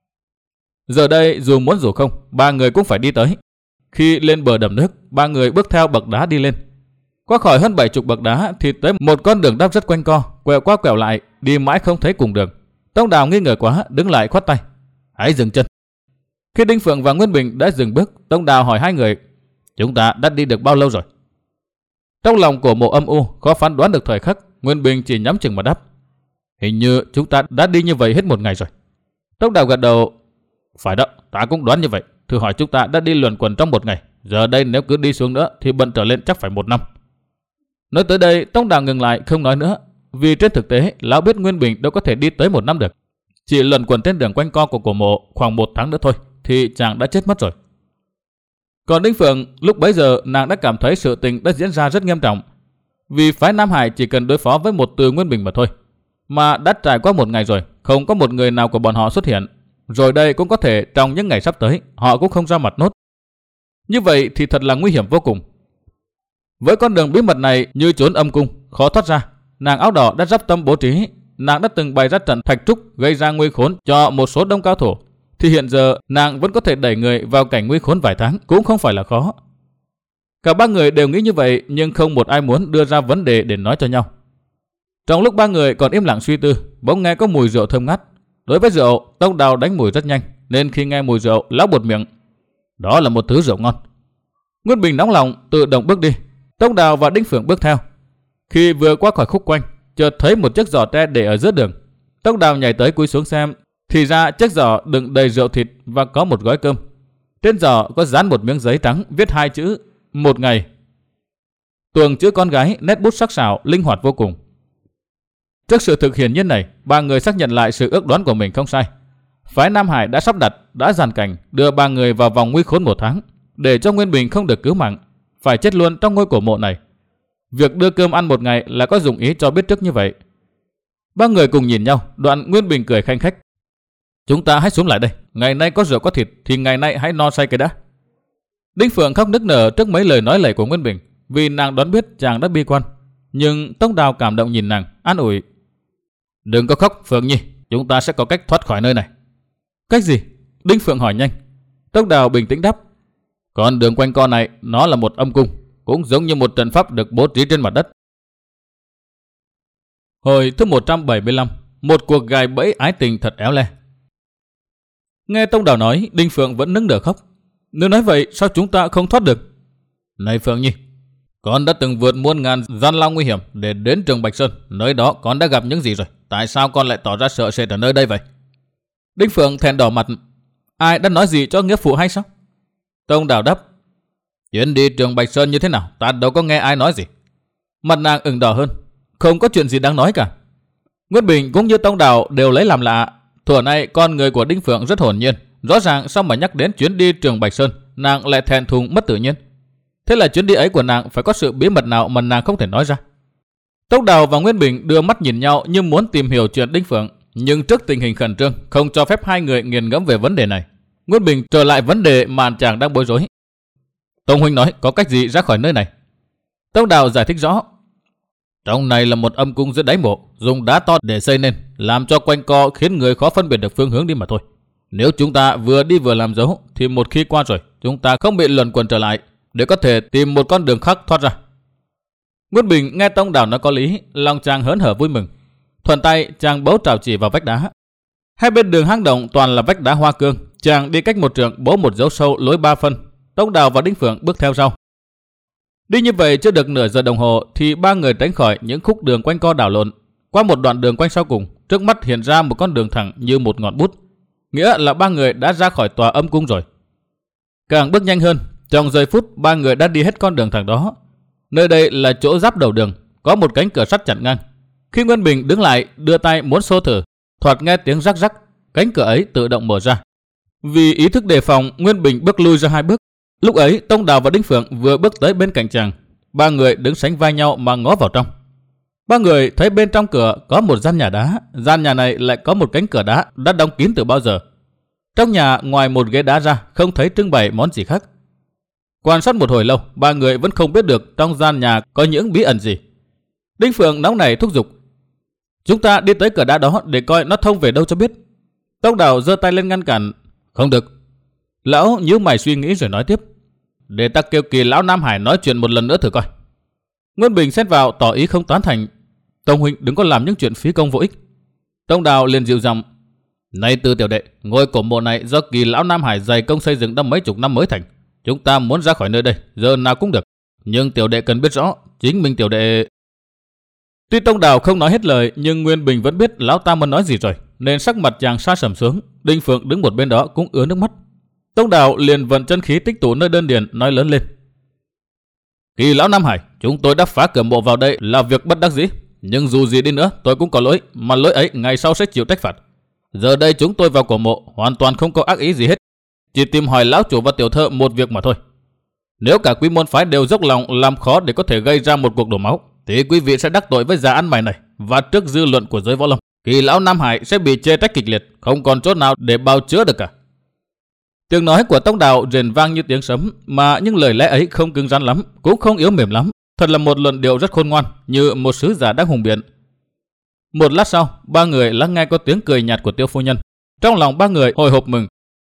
Giờ đây dù muốn dù không, ba người cũng phải đi tới. Khi lên bờ đầm nước, ba người bước theo bậc đá đi lên. Qua khỏi hơn bảy chục bậc đá thì tới một con đường đắp rất quanh co, quẹo qua quẹo lại, đi mãi không thấy cùng đường. Tông Đào nghi ngờ quá, đứng lại khoát tay: Hãy dừng chân. Khi Đinh Phượng và Nguyên Bình đã dừng bước, Tông Đào hỏi hai người: Chúng ta đã đi được bao lâu rồi? Trong lòng của mộ âm u, khó phán đoán được thời khắc. Nguyên Bình chỉ nhắm chừng mà đáp: Hình như chúng ta đã đi như vậy hết một ngày rồi. Tông Đào gật đầu: Phải đó, ta cũng đoán như vậy. Thử hỏi chúng ta đã đi luẩn quẩn trong một ngày, giờ đây nếu cứ đi xuống nữa thì bận trở lên chắc phải một năm. Nói tới đây, Tông Đào ngừng lại không nói nữa, vì trên thực tế lão biết Nguyên Bình đâu có thể đi tới một năm được. Chỉ luẩn quẩn trên đường quanh co của cổ mộ khoảng một tháng nữa thôi thì chàng đã chết mất rồi. Còn Đinh Phượng, lúc bấy giờ nàng đã cảm thấy sự tình đã diễn ra rất nghiêm trọng, vì phái Nam Hải chỉ cần đối phó với một Từ Nguyên Bình mà thôi, mà đã trải qua một ngày rồi, không có một người nào của bọn họ xuất hiện. Rồi đây cũng có thể trong những ngày sắp tới họ cũng không ra mặt nốt. Như vậy thì thật là nguy hiểm vô cùng. Với con đường bí mật này như trốn âm cung, khó thoát ra, nàng áo đỏ đã dắp tâm bố trí. Nàng đã từng bày ra trận thạch trúc gây ra nguy khốn cho một số đông cao thủ, thì hiện giờ nàng vẫn có thể đẩy người vào cảnh nguy khốn vài tháng cũng không phải là khó. Cả ba người đều nghĩ như vậy nhưng không một ai muốn đưa ra vấn đề để nói cho nhau. Trong lúc ba người còn im lặng suy tư, bỗng nghe có mùi rượu thơm ngát. Đối với rượu, Tông Đào đánh mùi rất nhanh, nên khi nghe mùi rượu, lão buột miệng. Đó là một thứ rượu ngon. Nguyên Bình nóng lòng, tự động bước đi. Tông Đào và Đinh Phượng bước theo. Khi vừa qua khỏi khúc quanh, chợt thấy một chiếc giỏ tre để ở giữa đường. Tông Đào nhảy tới cúi xuống xem, thì ra chiếc giỏ đựng đầy rượu thịt và có một gói cơm. Trên giỏ có dán một miếng giấy trắng viết hai chữ một ngày. Tuồng chữ con gái, nét bút sắc sảo, linh hoạt vô cùng. Trước sự thực hiển nhiên này, ba người xác nhận lại sự ước đoán của mình không sai. Phái Nam Hải đã sắp đặt, đã dàn cảnh đưa ba người vào vòng nguy khốn một tháng, để cho Nguyên Bình không được cứu mạng, phải chết luôn trong ngôi cổ mộ này. Việc đưa cơm ăn một ngày là có dụng ý cho biết trước như vậy. Ba người cùng nhìn nhau, đoạn Nguyên Bình cười khanh khách. Chúng ta hãy xuống lại đây, ngày nay có rượu có thịt thì ngày nay hãy no say cái đã. Đinh Phượng khóc nức nở trước mấy lời nói lẩy của Nguyên Bình, vì nàng đoán biết chàng đã bi quan. Nhưng Tông Đào cảm động nhìn nàng, an ủi. Đừng có khóc Phượng Nhi, chúng ta sẽ có cách thoát khỏi nơi này. Cách gì? Đinh Phượng hỏi nhanh. Tông Đào bình tĩnh đáp. Con đường quanh co này nó là một âm cung, cũng giống như một trận pháp được bố trí trên mặt đất. Hồi thứ một trăm bảy mươi lăm, một cuộc gài bẫy ái tình thật éo le. Nghe Tông Đào nói, Đinh Phượng vẫn nức nở khóc. Nếu nói vậy sao chúng ta không thoát được? Này Phượng Nhi, con đã từng vượt muôn ngàn gian lao nguy hiểm để đến Trường Bạch Sơn, nơi đó con đã gặp những gì rồi, tại sao con lại tỏ ra sợ sệt ở nơi đây vậy? Đinh Phượng thẹn đỏ mặt. Ai đã nói gì cho nghĩa phụ hay sao? Tông Đào đáp. Chuyến đi Trường Bạch Sơn như thế nào, ta đâu có nghe ai nói gì. Mặt nàng ửng đỏ hơn. Không có chuyện gì đáng nói cả. Nguyên Bình cũng như Tông Đào đều lấy làm lạ. Thuở nay con người của Đinh Phượng rất hồn nhiên, rõ ràng sao mà nhắc đến chuyến đi Trường Bạch Sơn, nàng lại thẹn thùng mất tự nhiên. Thế là chuyến đi ấy của nàng phải có sự bí mật nào mà nàng không thể nói ra. Tông Đào và Nguyên Bình đưa mắt nhìn nhau như muốn tìm hiểu chuyện Đinh Phượng, nhưng trước tình hình khẩn trương không cho phép hai người nghiền ngẫm về vấn đề này. Nguyên Bình trở lại vấn đề mà chàng đang bối rối. Tông huynh nói có cách gì ra khỏi nơi này? Tông Đào giải thích rõ. Trong này là một âm cung dưới đáy mộ, dùng đá to để xây nên, làm cho quanh co khiến người khó phân biệt được phương hướng đi mà thôi. Nếu chúng ta vừa đi vừa làm dấu thì một khi qua rồi, chúng ta không bị luẩn quẩn trở lại, để có thể tìm một con đường khác thoát ra. Nguyên Bình nghe Tông Đào nói có lý, lòng chàng hớn hở vui mừng. Thuận tay chàng bấu trảo chỉ vào vách đá. Hai bên đường hang động toàn là vách đá hoa cương, chàng đi cách một trượng bấu một dấu sâu lối ba phân. Tông Đào và Đinh Phượng bước theo sau. Đi như vậy chưa được nửa giờ đồng hồ thì ba người tránh khỏi những khúc đường quanh co đảo lộn. Qua một đoạn đường quanh sau cùng, trước mắt hiện ra một con đường thẳng như một ngọn bút, nghĩa là ba người đã ra khỏi tòa âm cung rồi. Càng bước nhanh hơn, trong giây phút ba người đã đi hết con đường thẳng đó. Nơi đây là chỗ giáp đầu đường, có một cánh cửa sắt chặn ngang. Khi Nguyên Bình đứng lại đưa tay muốn xô thử, thoạt nghe tiếng rắc rắc, cánh cửa ấy tự động mở ra. Vì ý thức đề phòng, Nguyên Bình bước lui ra hai bước. Lúc ấy Tông Đào và Đinh Phượng vừa bước tới bên cạnh chàng. Ba người đứng sánh vai nhau mà ngó vào trong. Ba người thấy bên trong cửa có một gian nhà đá. Gian nhà này lại có một cánh cửa đá đã đóng kín từ bao giờ. Trong nhà ngoài một ghế đá ra không thấy trưng bày món gì khác. Quan sát một hồi lâu, ba người vẫn không biết được trong gian nhà có những bí ẩn gì. Đinh Phượng nóng nảy thúc giục. Chúng ta đi tới cửa đá đó để coi nó thông về đâu cho biết. Tông Đào giơ tay lên ngăn cản. Không được. Lão nhíu mày suy nghĩ rồi nói tiếp. Để ta kêu Kỳ lão Nam Hải nói chuyện một lần nữa thử coi. Nguyên Bình xen vào tỏ ý không tán thành. Tông huynh đừng có làm những chuyện phí công vô ích. Tông Đào liền dịu giọng. Này Từ tiểu đệ, ngôi cổ mộ này do Kỳ lão Nam Hải dày công xây dựng đã mấy chục năm mới thành. Chúng ta muốn ra khỏi nơi đây giờ nào cũng được. Nhưng tiểu đệ cần biết rõ, chính mình tiểu đệ... Tuy Tông Đào không nói hết lời, nhưng Nguyên Bình vẫn biết lão ta muốn nói gì rồi, nên sắc mặt chàng sa sầm xuống. Đinh Phượng đứng một bên đó cũng ứa nước mắt. Tông Đào liền vận chân khí tích tụ nơi đơn điền nói lớn lên. Kỳ lão Nam Hải, chúng tôi đã phá cửa mộ vào đây là việc bất đắc dĩ, nhưng dù gì đi nữa tôi cũng có lỗi, mà lỗi ấy ngày sau sẽ chịu trách phạt. Giờ đây chúng tôi vào cổ mộ hoàn toàn không có ác ý gì hết, chỉ tìm hỏi lão chủ và tiểu thơ một việc mà thôi. Nếu cả quý môn phái đều dốc lòng làm khó để có thể gây ra một cuộc đổ máu, thì quý vị sẽ đắc tội với già ăn mày này, và trước dư luận của giới võ lâm, Kỳ lão Nam Hải sẽ bị chê trách kịch liệt, không còn chỗ nào để bào chữa được cả. Tiếng nói của Tông Đào rền vang như tiếng sấm, mà những lời lẽ ấy không cứng rắn lắm, cũng không yếu mềm lắm, thật là một luận điệu rất khôn ngoan, như một sứ giả đang hùng biện. Một lát sau, ba người lắng nghe có tiếng cười nhạt của Tiêu phu nhân. Trong lòng ba người hồi hộp mừng,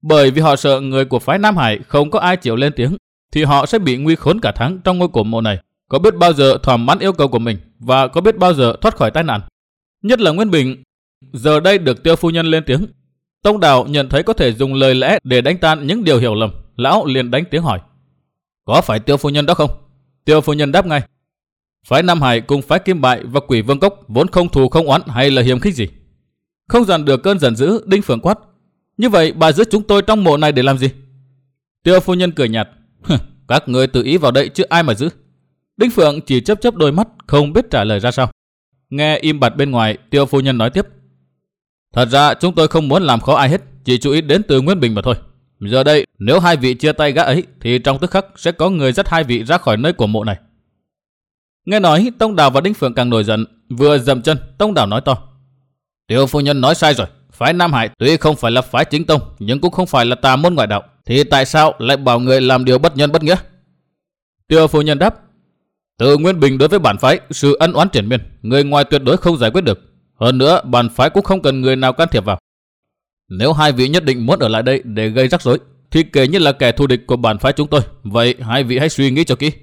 Bởi vì họ sợ người của phái Nam Hải không có ai chịu lên tiếng, thì họ sẽ bị nguy khốn cả tháng trong ngôi cổ mộ này. Có biết bao giờ thỏa mãn yêu cầu của mình và có biết bao giờ thoát khỏi tai nạn. Nhất là Nguyên Bình. Giờ đây được Tiêu phu nhân lên tiếng. Tông Đào nhận thấy có thể dùng lời lẽ để đánh tan những điều hiểu lầm. Lão liền đánh tiếng hỏi: có phải Tiêu phu nhân đó không? Tiêu phu nhân đáp ngay: phái Nam Hải cùng phái Kim Bại và Quỷ Vương Cốc vốn không thù không oán hay là hiềm khích gì. Không dằn được cơn giận dữ, Đinh Phượng quát: như vậy bà giữ chúng tôi trong mộ này để làm gì? Tiêu phu nhân cười nhạt: các người tự ý vào đây chứ ai mà giữ. Đinh Phượng chỉ chớp chớp đôi mắt, không biết trả lời ra sao. Nghe im bặt bên ngoài, Tiêu phu nhân nói tiếp: thật ra chúng tôi không muốn làm khó ai hết, chỉ chú ý đến từ Nguyên Bình mà thôi. Giờ đây nếu hai vị chia tay gã ấy thì trong tức khắc sẽ có người dắt hai vị ra khỏi nơi của mộ này. Nghe nói, Tông Đào và Đinh Phượng càng nổi giận. Vừa dậm chân, Tông Đào nói to: Tiêu phu nhân nói sai rồi. Phái Nam Hải tuy không phải là phái chính tông, nhưng cũng không phải là tà môn ngoại đạo, thì tại sao lại bảo người làm điều bất nhân bất nghĩa? Tiêu phu nhân đáp: từ Nguyên Bình đối với bản phái, sự ân oán triển miên, người ngoài tuyệt đối không giải quyết được. Hơn nữa, bản phái cũng không cần người nào can thiệp vào. Nếu hai vị nhất định muốn ở lại đây để gây rắc rối, thì kể như là kẻ thù địch của bản phái chúng tôi. Vậy hai vị hãy suy nghĩ cho kỹ.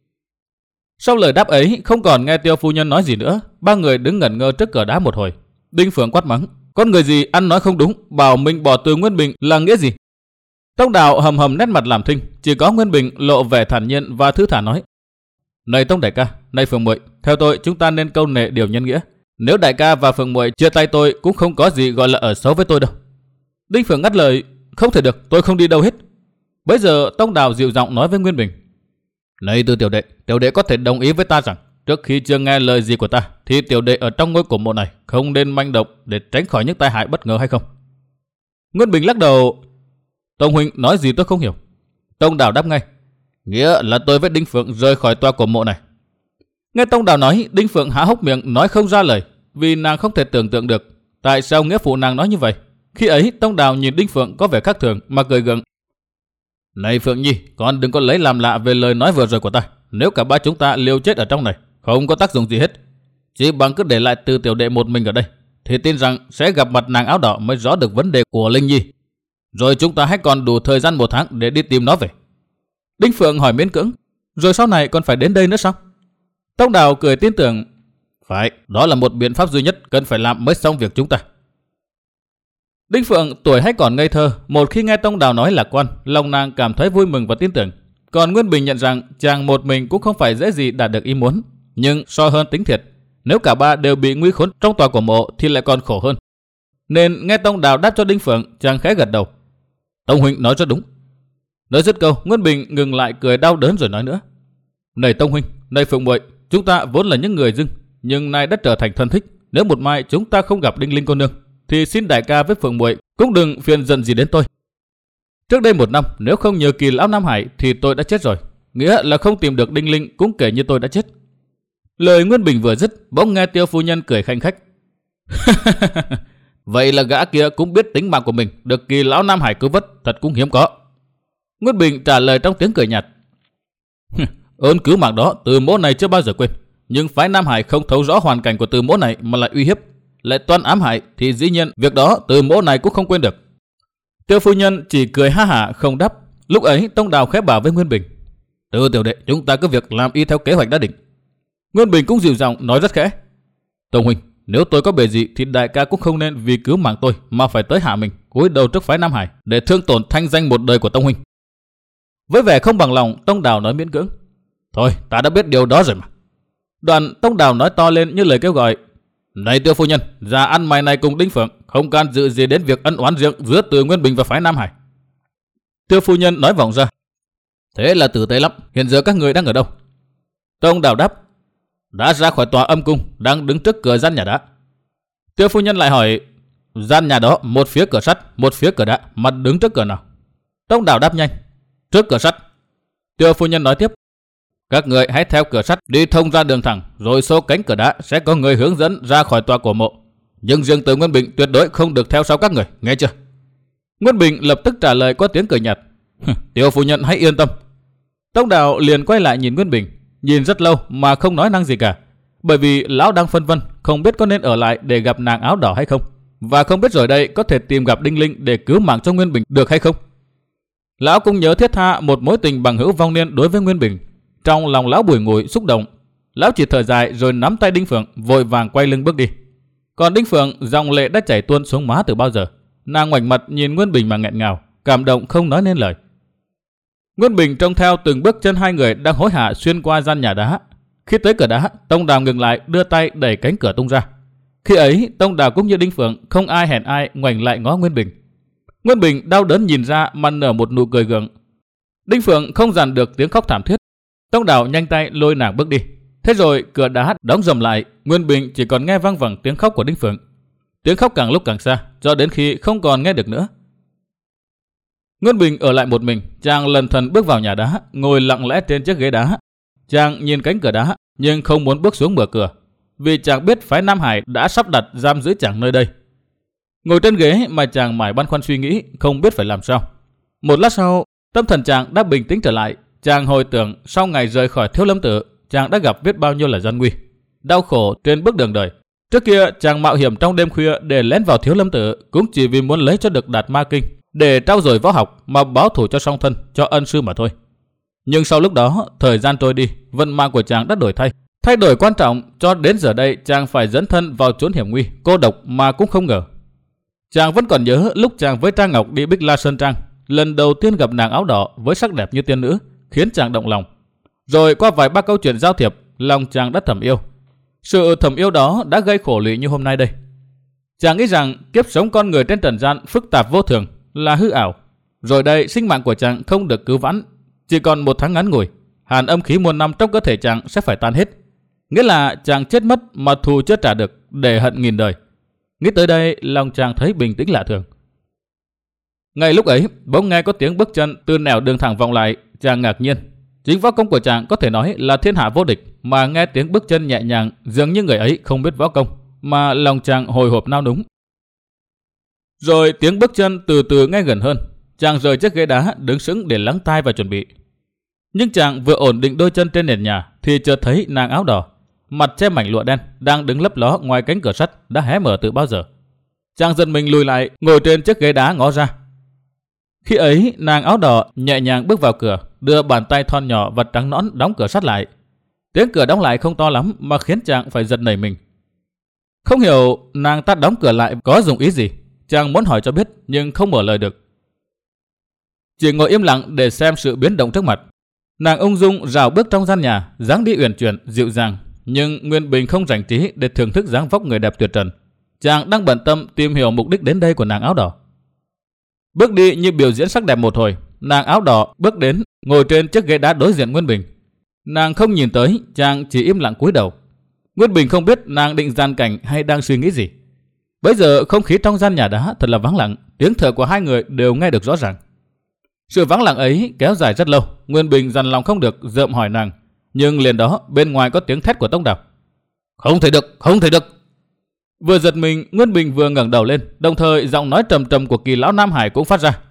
Sau lời đáp ấy, không còn nghe Tiêu phu nhân nói gì nữa. Ba người đứng ngẩn ngơ trước cửa đá một hồi. Đinh Phượng quát mắng: con người gì ăn nói không đúng, bảo mình bỏ từ Nguyên Bình là nghĩa gì? Tông Đào hầm hầm nét mặt làm thinh, chỉ có Nguyên Bình lộ vẻ thản nhiên và thứ thả nói: này Tông đại ca, này Phượng muội, theo tôi chúng ta nên câu nệ điều nhân nghĩa. Nếu đại ca và Phượng muội chia tay tôi cũng không có gì gọi là ở xấu với tôi đâu. Đinh Phượng ngắt lời: không thể được, tôi không đi đâu hết. Bấy giờ Tông Đào dịu giọng nói với Nguyên Bình: này Từ tiểu đệ, tiểu đệ có thể đồng ý với ta rằng trước khi chưa nghe lời gì của ta thì tiểu đệ ở trong ngôi cổ mộ này không nên manh động để tránh khỏi những tai hại bất ngờ hay không? Nguyên Bình lắc đầu: Tông huynh nói gì tôi không hiểu. Tông Đào đáp ngay: nghĩa là tôi với Đinh Phượng rời khỏi tòa cổ mộ này. Nghe Tông Đào nói, Đinh Phượng há hốc miệng nói không ra lời, vì nàng không thể tưởng tượng được tại sao nghĩa phụ nàng nói như vậy. Khi ấy Tông Đào nhìn Đinh Phượng có vẻ khác thường mà cười gượng: này Phượng Nhi, con đừng có lấy làm lạ về lời nói vừa rồi của ta. Nếu cả ba chúng ta liều chết ở trong này không có tác dụng gì hết, chỉ bằng cứ để lại Từ tiểu đệ một mình ở đây, thì tin rằng sẽ gặp mặt nàng áo đỏ mới rõ được vấn đề của Linh Nhi. Rồi chúng ta hãy còn đủ thời gian một tháng để đi tìm nó về. Đinh Phượng hỏi miễn cưỡng: rồi sau này còn phải đến đây nữa sao? Tông Đào cười tin tưởng: phải, đó là một biện pháp duy nhất cần phải làm mới xong việc chúng ta. Đinh Phượng tuổi hay còn ngây thơ, một khi nghe Tông Đào nói lạc quan, lòng nàng cảm thấy vui mừng và tin tưởng. Còn Nguyên Bình nhận rằng chàng một mình cũng không phải dễ gì đạt được ý muốn, nhưng so hơn tính thiệt, nếu cả ba đều bị nguy khốn trong tòa cổ mộ thì lại còn khổ hơn. Nên nghe Tông Đào đáp cho Đinh Phượng, chàng khẽ gật đầu: Tông huynh nói rất đúng. Nói dứt câu, Nguyên Bình ngừng lại cười đau đớn rồi nói nữa: này Tông huynh, này Phượng muội, chúng ta vốn là những người dưng, nhưng nay đã trở thành thân thích. Nếu một mai chúng ta không gặp Đinh Linh cô nương, thì xin đại ca với Phượng muội cũng đừng phiền giận gì đến tôi. Trước đây một năm, nếu không nhờ Kỳ lão Nam Hải thì tôi đã chết rồi. Nghĩa là không tìm được Đinh Linh cũng kể như tôi đã chết. Lời Nguyên Bình vừa dứt, bỗng nghe Tiêu phu nhân cười khanh khách: vậy là gã kia cũng biết tính mạng của mình được Kỳ lão Nam Hải cứu vớt, thật cũng hiếm có. Nguyên Bình trả lời trong tiếng cười nhạt: ơn cứu mạng đó Từ mỗ này chưa bao giờ quên. Nhưng phái Nam Hải không thấu rõ hoàn cảnh của Từ mỗ này mà lại uy hiếp, lại toan ám hại, thì dĩ nhiên việc đó Từ mỗ này cũng không quên được. Tiêu phu nhân chỉ cười ha hả không đáp. Lúc ấy Tông Đào khẽ bảo với Nguyên Bình: Từ tiểu đệ, chúng ta cứ việc làm y theo kế hoạch đã định. Nguyên Bình cũng dịu giọng nói rất khẽ: Tông huynh, nếu tôi có bề gì thì đại ca cũng không nên vì cứu mạng tôi mà phải tới hạ mình cúi đầu trước phái Nam Hải để thương tổn thanh danh một đời của Tông huynh. Với vẻ không bằng lòng, Tông Đào nói miễn cưỡng: thôi, ta đã biết điều đó rồi mà. Đoạn Tông Đào nói to lên như lời kêu gọi: này Tiêu phu nhân, già ăn mày này cùng Đinh Phượng không can dự gì đến việc ân oán riêng giữa Từ Nguyên Bình và phái Nam Hải. Tiêu phu nhân nói vọng ra: thế là tử tế lắm. Hiện giờ các người đang ở đâu? Tông Đào đáp: đã ra khỏi tòa âm cung, đang đứng trước cửa gian nhà đá. Tiêu phu nhân lại hỏi: gian nhà đó một phía cửa sắt, một phía cửa đá, mà đứng trước cửa nào? Tông Đào đáp nhanh: trước cửa sắt. Tiêu phu nhân nói tiếp: các người hãy theo cửa sắt đi thông ra đường thẳng, rồi số cánh cửa đá sẽ có người hướng dẫn ra khỏi tòa cổ mộ. Nhưng riêng Từ Nguyên Bình tuyệt đối không được theo sau các người, nghe chưa? Nguyên Bình lập tức trả lời qua tiếng cười nhạt: Tiêu phu nhân hãy yên tâm. Tông Đào liền quay lại nhìn Nguyên Bình, nhìn rất lâu mà không nói năng gì cả, bởi vì lão đang phân vân không biết có nên ở lại để gặp nàng áo đỏ hay không. và không biết rồi đây có thể tìm gặp Đinh Linh để cứu mạng cho Nguyên Bình được hay không. Lão cũng nhớ thiết tha một mối tình bằng hữu vong niên đối với Nguyên Bình. Trong lòng lão bùi ngùi xúc động, lão chỉ thở dài rồi nắm tay Đinh Phượng vội vàng quay lưng bước đi. Còn Đinh Phượng dòng lệ đã chảy tuôn xuống má từ bao giờ. Nàng ngoảnh mặt nhìn Nguyên Bình mà nghẹn ngào, cảm động không nói nên lời. Nguyên Bình trông theo từng bước chân hai người đang hối hả xuyên qua gian nhà đá. Khi tới cửa đá, Tông Đào ngừng lại đưa tay đẩy cánh cửa tung ra. Khi ấy, Tông Đào cũng như Đinh Phượng không ai hẹn ai ngoảnh lại ngó Nguyên Bình. Nguyên Bình đau đớn nhìn ra mà nở một nụ cười gượng. Đinh Phượng không dằn được tiếng khóc thảm thiết. Tông Đào nhanh tay lôi nàng bước đi. Thế rồi cửa đá đóng rầm lại, Nguyên Bình chỉ còn nghe vang vẳng tiếng khóc của Đinh Phượng. Tiếng khóc càng lúc càng xa, cho đến khi không còn nghe được nữa. Nguyên Bình ở lại một mình, chàng lần thần bước vào nhà đá, ngồi lặng lẽ trên chiếc ghế đá. Chàng nhìn cánh cửa đá, nhưng không muốn bước xuống mở cửa, vì chàng biết phái Nam Hải đã sắp đặt giam giữ chàng nơi đây. Ngồi trên ghế mà chàng mải băn khoăn suy nghĩ, không biết phải làm sao. Một lát sau, tâm thần chàng đã bình tĩnh trở lại. Chàng hồi tưởng sau ngày rời khỏi Thiếu Lâm Tự, chàng đã gặp biết bao nhiêu là gian nguy, đau khổ trên bước đường đời. Trước kia chàng mạo hiểm trong đêm khuya để lén vào Thiếu Lâm Tự, cũng chỉ vì muốn lấy cho được Đạt Ma Kinh để trau dồi võ học mà báo thù cho song thân, cho ân sư mà thôi. Nhưng sau lúc đó, thời gian trôi đi, vận mạng của chàng đã đổi thay. Thay đổi quan trọng cho đến giờ đây chàng phải dẫn thân vào chốn hiểm nguy, cô độc mà cũng không ngờ. Chàng vẫn còn nhớ lúc chàng với Trang Ngọc đi Bích La Sơn Trang, lần đầu tiên gặp nàng áo đỏ với sắc đẹp như tiên nữ, khiến chàng động lòng. Rồi qua vài ba câu chuyện giao thiệp, lòng chàng đã thầm yêu. Sự thầm yêu đó đã gây khổ lụy như hôm nay đây. Chàng nghĩ rằng kiếp sống con người trên trần gian phức tạp vô thường, là hư ảo. Rồi đây sinh mạng của chàng không được cứu vãn, chỉ còn một tháng ngắn ngủi, hàn âm khí muôn năm trong cơ thể chàng sẽ phải tan hết. Nghĩa là chàng chết mất mà thù chưa trả được, để hận nghìn đời. Nghĩ tới đây, lòng chàng thấy bình tĩnh lạ thường. Ngay lúc ấy, bỗng nghe có tiếng bước chân từ nẻo đường thẳng vọng lại. Chàng ngạc nhiên. Chính võ công của chàng có thể nói là thiên hạ vô địch, mà nghe tiếng bước chân nhẹ nhàng, dường như người ấy không biết võ công, mà lòng chàng hồi hộp nao núng. Rồi tiếng bước chân từ từ nghe gần hơn. Chàng rời chiếc ghế đá, đứng sững để lắng tai và chuẩn bị. Nhưng chàng vừa ổn định đôi chân trên nền nhà thì chợt thấy nàng áo đỏ, mặt che mảnh lụa đen, đang đứng lấp ló ngoài cánh cửa sắt đã hé mở từ bao giờ. Chàng giật mình lùi lại, ngồi trên chiếc ghế đá ngó ra. Khi ấy, nàng áo đỏ nhẹ nhàng bước vào cửa, đưa bàn tay thon nhỏ và trắng nõn đóng cửa sắt lại. Tiếng cửa đóng lại không to lắm mà khiến chàng phải giật nảy mình. Không hiểu nàng ta đóng cửa lại có dụng ý gì. Chàng muốn hỏi cho biết nhưng không mở lời được, chỉ ngồi im lặng để xem sự biến động trước mặt. Nàng ung dung rào bước trong gian nhà, dáng đi uyển chuyển dịu dàng, nhưng Nguyên Bình không rảnh trí để thưởng thức dáng vóc người đẹp tuyệt trần. Chàng đang bận tâm tìm hiểu mục đích đến đây của nàng áo đỏ. Bước đi như biểu diễn sắc đẹp một hồi, nàng áo đỏ bước đến, ngồi trên chiếc ghế đá đối diện Nguyên Bình. Nàng không nhìn tới, chàng chỉ im lặng cúi đầu. Nguyên Bình không biết nàng định gian cảnh hay đang suy nghĩ gì. Bây giờ không khí trong gian nhà đá thật là vắng lặng, tiếng thở của hai người đều nghe được rõ ràng. Sự vắng lặng ấy kéo dài rất lâu. Nguyên Bình dằn lòng không được rợm hỏi nàng, nhưng liền đó bên ngoài có tiếng thét của Tông Đào. Không thể được, không thể được. Vừa giật mình, Nguyên Bình vừa ngẩng đầu lên, đồng thời giọng nói trầm trầm của Kỳ lão Nam Hải cũng phát ra.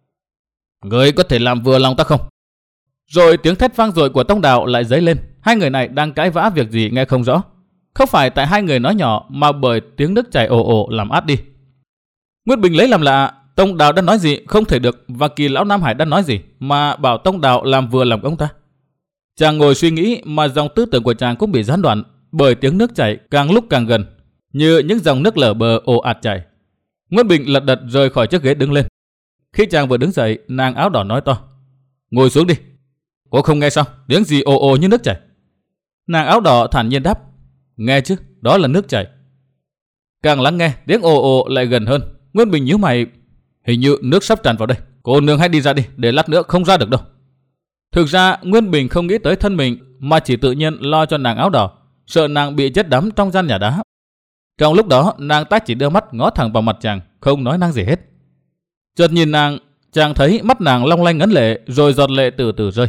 Ngươi có thể làm vừa lòng ta không? Rồi tiếng thét vang dội của Tông Đào lại dấy lên. Hai người này đang cãi vã việc gì nghe không rõ. Không phải tại hai người nói nhỏ, mà bởi tiếng nước chảy ồ ồ làm át đi. Nguyên Bình lấy làm lạ, Tông Đào đã nói gì không thể được, và Kỳ lão Nam Hải đã nói gì mà bảo Tông Đào làm vừa lòng ông ta. Chàng ngồi suy nghĩ mà dòng tư tưởng của chàng cũng bị gián đoạn, bởi tiếng nước chảy càng lúc càng gần, như những dòng nước lở bờ ồ ạt chảy. Nguyên Bình lật đật rời khỏi chiếc ghế đứng lên. Khi chàng vừa đứng dậy, nàng áo đỏ nói to. Ngồi xuống đi. Cô không nghe sao? Tiếng gì ồ ồ như nước chảy? Nàng áo đỏ thản nhiên đáp. Nghe chứ, đó là nước chảy. Càng lắng nghe, tiếng ồ ồ lại gần hơn. Nguyên Bình nhíu mày. Hình như nước sắp tràn vào đây. Cô nương hãy đi ra đi, để lát nữa không ra được đâu. Thực ra Nguyên Bình không nghĩ tới thân mình, mà chỉ tự nhiên lo cho nàng áo đỏ, sợ nàng bị chết đắm trong gian nhà đá. Trong lúc đó, nàng ta chỉ đưa mắt ngó thẳng vào mặt chàng, không nói năng gì hết. Chợt nhìn nàng, chàng thấy mắt nàng long lanh ngấn lệ, rồi giọt lệ từ từ rơi.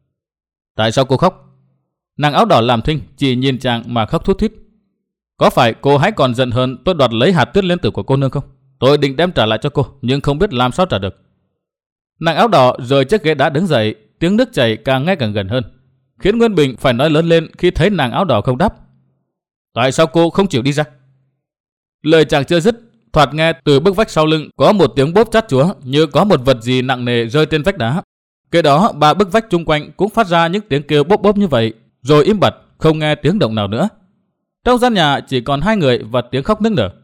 Tại sao cô khóc? Nàng áo đỏ làm thinh, chỉ nhìn chàng mà khóc thút thít. Có phải cô hãy còn giận hơn tôi đoạt lấy hạt tuyết liên tử của cô nương không? Tôi định đem trả lại cho cô, nhưng không biết làm sao trả được. Nàng áo đỏ rời chiếc ghế đá đứng dậy, tiếng nước chảy càng ngày càng gần hơn, khiến Nguyên Bình phải nói lớn lên khi thấy nàng áo đỏ không đáp. Tại sao cô không chịu đi ra? Lời chàng chưa dứt, thoạt nghe từ bức vách sau lưng có một tiếng bốp chát chúa như có một vật gì nặng nề rơi trên vách đá. Kế đó ba bức vách chung quanh cũng phát ra những tiếng kêu bốp bốp như vậy, rồi im bặt, không nghe tiếng động nào nữa. Trong gian nhà chỉ còn hai người và tiếng khóc nức nở.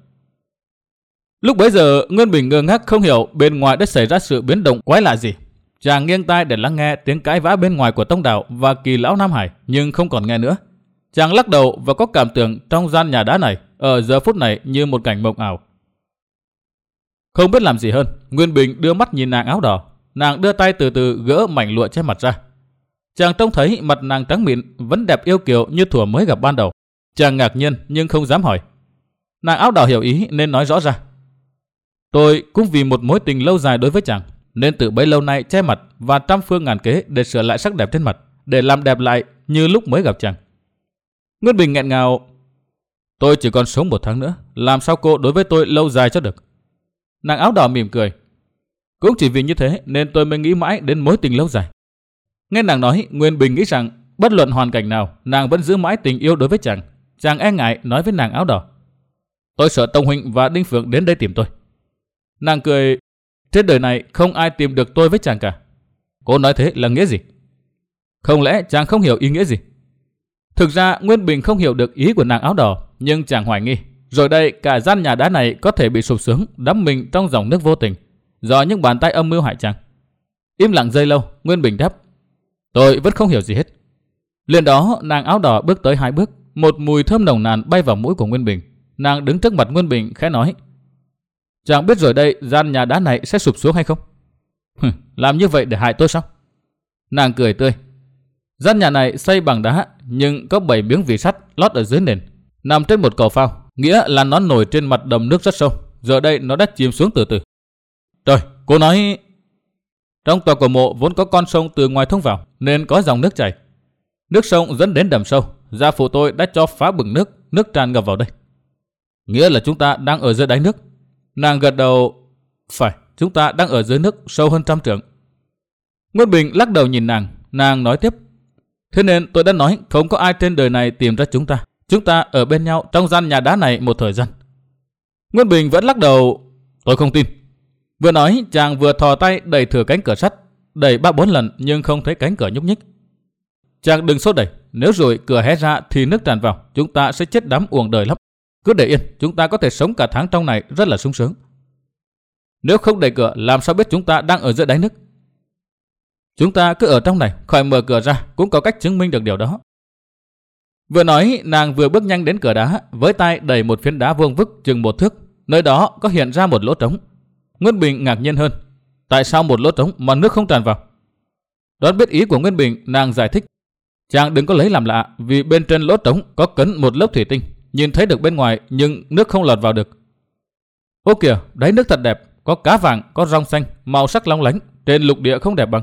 Lúc bấy giờ Nguyên Bình ngơ ngác không hiểu bên ngoài đã xảy ra sự biến động quái lạ gì. Chàng nghiêng tai để lắng nghe tiếng cãi vã bên ngoài của Tông Đạo và Kỳ Lão Nam Hải, nhưng không còn nghe nữa. Chàng lắc đầu và có cảm tưởng trong gian nhà đá này ở giờ phút này như một cảnh mộng ảo. Không biết làm gì hơn, Nguyên Bình đưa mắt nhìn nàng áo đỏ. Nàng đưa tay từ từ gỡ mảnh lụa che mặt ra. Chàng trông thấy mặt nàng trắng mịn vẫn đẹp yêu kiều như thuở mới gặp ban đầu. Chàng ngạc nhiên nhưng không dám hỏi. Nàng áo đỏ hiểu ý nên nói rõ ra. Tôi cũng vì một mối tình lâu dài đối với chàng nên từ bấy lâu nay che mặt và trăm phương ngàn kế để sửa lại sắc đẹp trên mặt, để làm đẹp lại như lúc mới gặp chàng. Nguyên Bình nghẹn ngào. Tôi chỉ còn sống một tháng nữa, làm sao cô đối với tôi lâu dài cho được? Nàng áo đỏ mỉm cười. Cũng chỉ vì như thế nên tôi mới nghĩ mãi đến mối tình lâu dài. Nghe nàng nói, Nguyên Bình nghĩ rằng bất luận hoàn cảnh nào, nàng vẫn giữ mãi tình yêu đối với chàng. Chàng e ngại nói với nàng áo đỏ. Tôi sợ Tông huynh và Đinh Phượng đến đây tìm tôi. Nàng cười. Trên đời này không ai tìm được tôi với chàng cả. Cô nói thế là nghĩa gì? Không lẽ chàng không hiểu ý nghĩa gì? Thực ra Nguyên Bình không hiểu được ý của nàng áo đỏ, nhưng chàng hoài nghi. Rồi đây cả gian nhà đá này có thể bị sụp xuống, đắm mình trong dòng nước vô tình, do những bàn tay âm mưu hại chàng. Im lặng giây lâu, Nguyên Bình đáp. Tôi vẫn không hiểu gì hết. Liền đó nàng áo đỏ bước tới hai bước, một mùi thơm nồng nàn bay vào mũi của Nguyên Bình. Nàng đứng trước mặt Nguyên Bình khẽ nói. Chàng biết rồi đây gian nhà đá này sẽ sụp xuống hay không? Làm như vậy để hại tôi sao? Nàng cười tươi. Gian nhà này xây bằng đá nhưng có bảy miếng vỉ sắt lót ở dưới nền, nằm trên một cầu phao, nghĩa là nó nổi trên mặt đầm nước rất sâu. Giờ đây nó đã chìm xuống từ từ. Trời, cô nói... Trong tòa cổ mộ vốn có con sông từ ngoài thông vào nên có dòng nước chảy. Nước sông dẫn đến đầm sâu. Gia phụ tôi đã cho phá bừng nước, nước tràn ngập vào đây. Nghĩa là chúng ta đang ở dưới đáy nước. Nàng gật đầu. Phải, chúng ta đang ở dưới nước sâu hơn trăm trượng. Nguyên Bình lắc đầu nhìn nàng. Nàng nói tiếp. Thế nên tôi đã nói không có ai trên đời này tìm ra chúng ta. Chúng ta ở bên nhau trong gian nhà đá này một thời gian. Nguyên Bình vẫn lắc đầu. Tôi không tin. Vừa nói chàng vừa thò tay đẩy thử cánh cửa sắt, đẩy ba bốn lần nhưng không thấy cánh cửa nhúc nhích. Chàng đừng sốt đẩy, nếu rồi cửa hé ra thì nước tràn vào, chúng ta sẽ chết đắm uổng đời lắm. Cứ để yên, chúng ta có thể sống cả tháng trong này rất là sung sướng. Nếu không đẩy cửa, làm sao biết chúng ta đang ở dưới đáy nước? Chúng ta cứ ở trong này, khỏi mở cửa ra cũng có cách chứng minh được điều đó. Vừa nói, nàng vừa bước nhanh đến cửa đá, với tay đẩy một phiến đá vuông vức chừng một thước, nơi đó có hiện ra một lỗ trống. Nguyên Bình ngạc nhiên hơn. Tại sao một lỗ trống mà nước không tràn vào? Đoán biết ý của Nguyên Bình, nàng giải thích. Chàng đừng có lấy làm lạ, vì bên trên lỗ trống có cấn một lớp thủy tinh, nhìn thấy được bên ngoài nhưng nước không lọt vào được. Ô kìa, đáy nước thật đẹp, có cá vàng, có rong xanh, màu sắc long lánh, trên lục địa không đẹp bằng.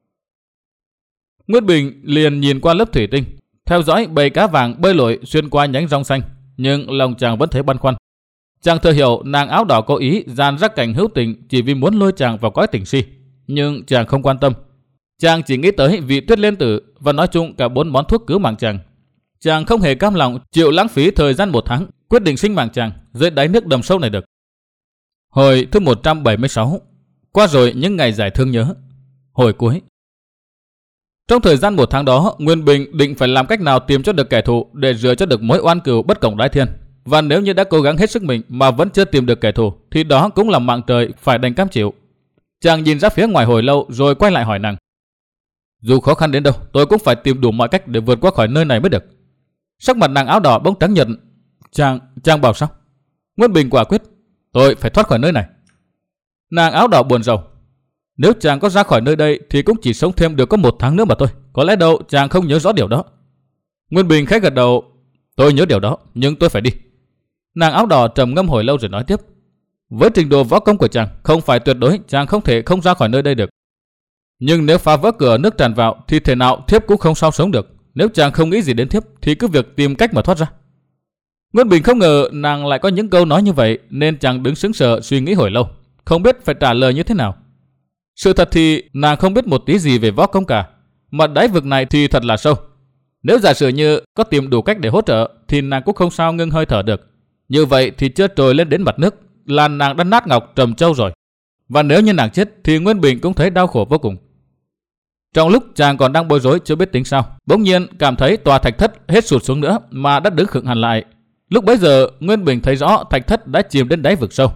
Nguyên Bình liền nhìn qua lớp thủy tinh, theo dõi bầy cá vàng bơi lội xuyên qua nhánh rong xanh, nhưng lòng chàng vẫn thấy băn khoăn. Chàng thừa hiểu nàng áo đỏ có ý dàn ra cảnh hữu tình chỉ vì muốn lôi chàng vào cõi tình si, nhưng chàng không quan tâm. Chàng chỉ nghĩ tới vị Tuyết Liên Tử và nói chung cả bốn món thuốc cứu mạng chàng. Chàng không hề cam lòng chịu lãng phí thời gian một tháng quyết định sinh mạng chàng dưới đáy nước đầm sâu này được. Hồi thứ một trăm bảy mươi sáu, qua rồi những ngày giải thương nhớ. Hồi cuối. Trong thời gian một tháng đó, Nguyên Bình định phải làm cách nào tìm cho được kẻ thù để rửa cho được mối oan cừu bất cộng đái thiên. Và nếu như đã cố gắng hết sức mình mà vẫn chưa tìm được kẻ thù, thì đó cũng là mạng trời phải đành cam chịu. Chàng nhìn ra phía ngoài hồi lâu rồi quay lại hỏi nàng. Dù khó khăn đến đâu, tôi cũng phải tìm đủ mọi cách để vượt qua khỏi nơi này mới được. Sắc mặt nàng áo đỏ bỗng trắng nhợt. Chàng, chàng bảo sao? Nguyên Bình quả quyết. Tôi phải thoát khỏi nơi này. Nàng áo đỏ buồn rầu. Nếu chàng có ra khỏi nơi đây thì cũng chỉ sống thêm được có một tháng nữa mà thôi. Có lẽ đâu chàng không nhớ rõ điều đó. Nguyên Bình khẽ gật đầu. Tôi nhớ điều đó, nhưng tôi phải đi. Nàng áo đỏ trầm ngâm hồi lâu rồi nói tiếp. Với trình độ võ công của chàng, không phải tuyệt đối chàng không thể không ra khỏi nơi đây được. Nhưng nếu phá vỡ cửa nước tràn vào thì thể nào thiếp cũng không sao sống được. Nếu chàng không nghĩ gì đến thiếp thì cứ việc tìm cách mà thoát ra. Nguyên Bình không ngờ nàng lại có những câu nói như vậy, nên chàng đứng sững sờ suy nghĩ hồi lâu, không biết phải trả lời như thế nào. Sự thật thì nàng không biết một tí gì về võ công cả, mà đáy vực này thì thật là sâu. Nếu giả sử như có tìm đủ cách để hỗ trợ thì nàng cũng không sao ngưng hơi thở được. Như vậy thì chưa trồi lên đến mặt nước, là nàng đã nát ngọc trầm châu rồi. Và nếu như nàng chết thì Nguyên Bình cũng thấy đau khổ vô cùng. Trong lúc chàng còn đang bối rối chưa biết tính sao, bỗng nhiên cảm thấy tòa thạch thất hết sụt xuống nữa mà đã đứng khựng hẳn lại. Lúc bấy giờ Nguyên Bình thấy rõ thạch thất đã chìm đến đáy vực sâu.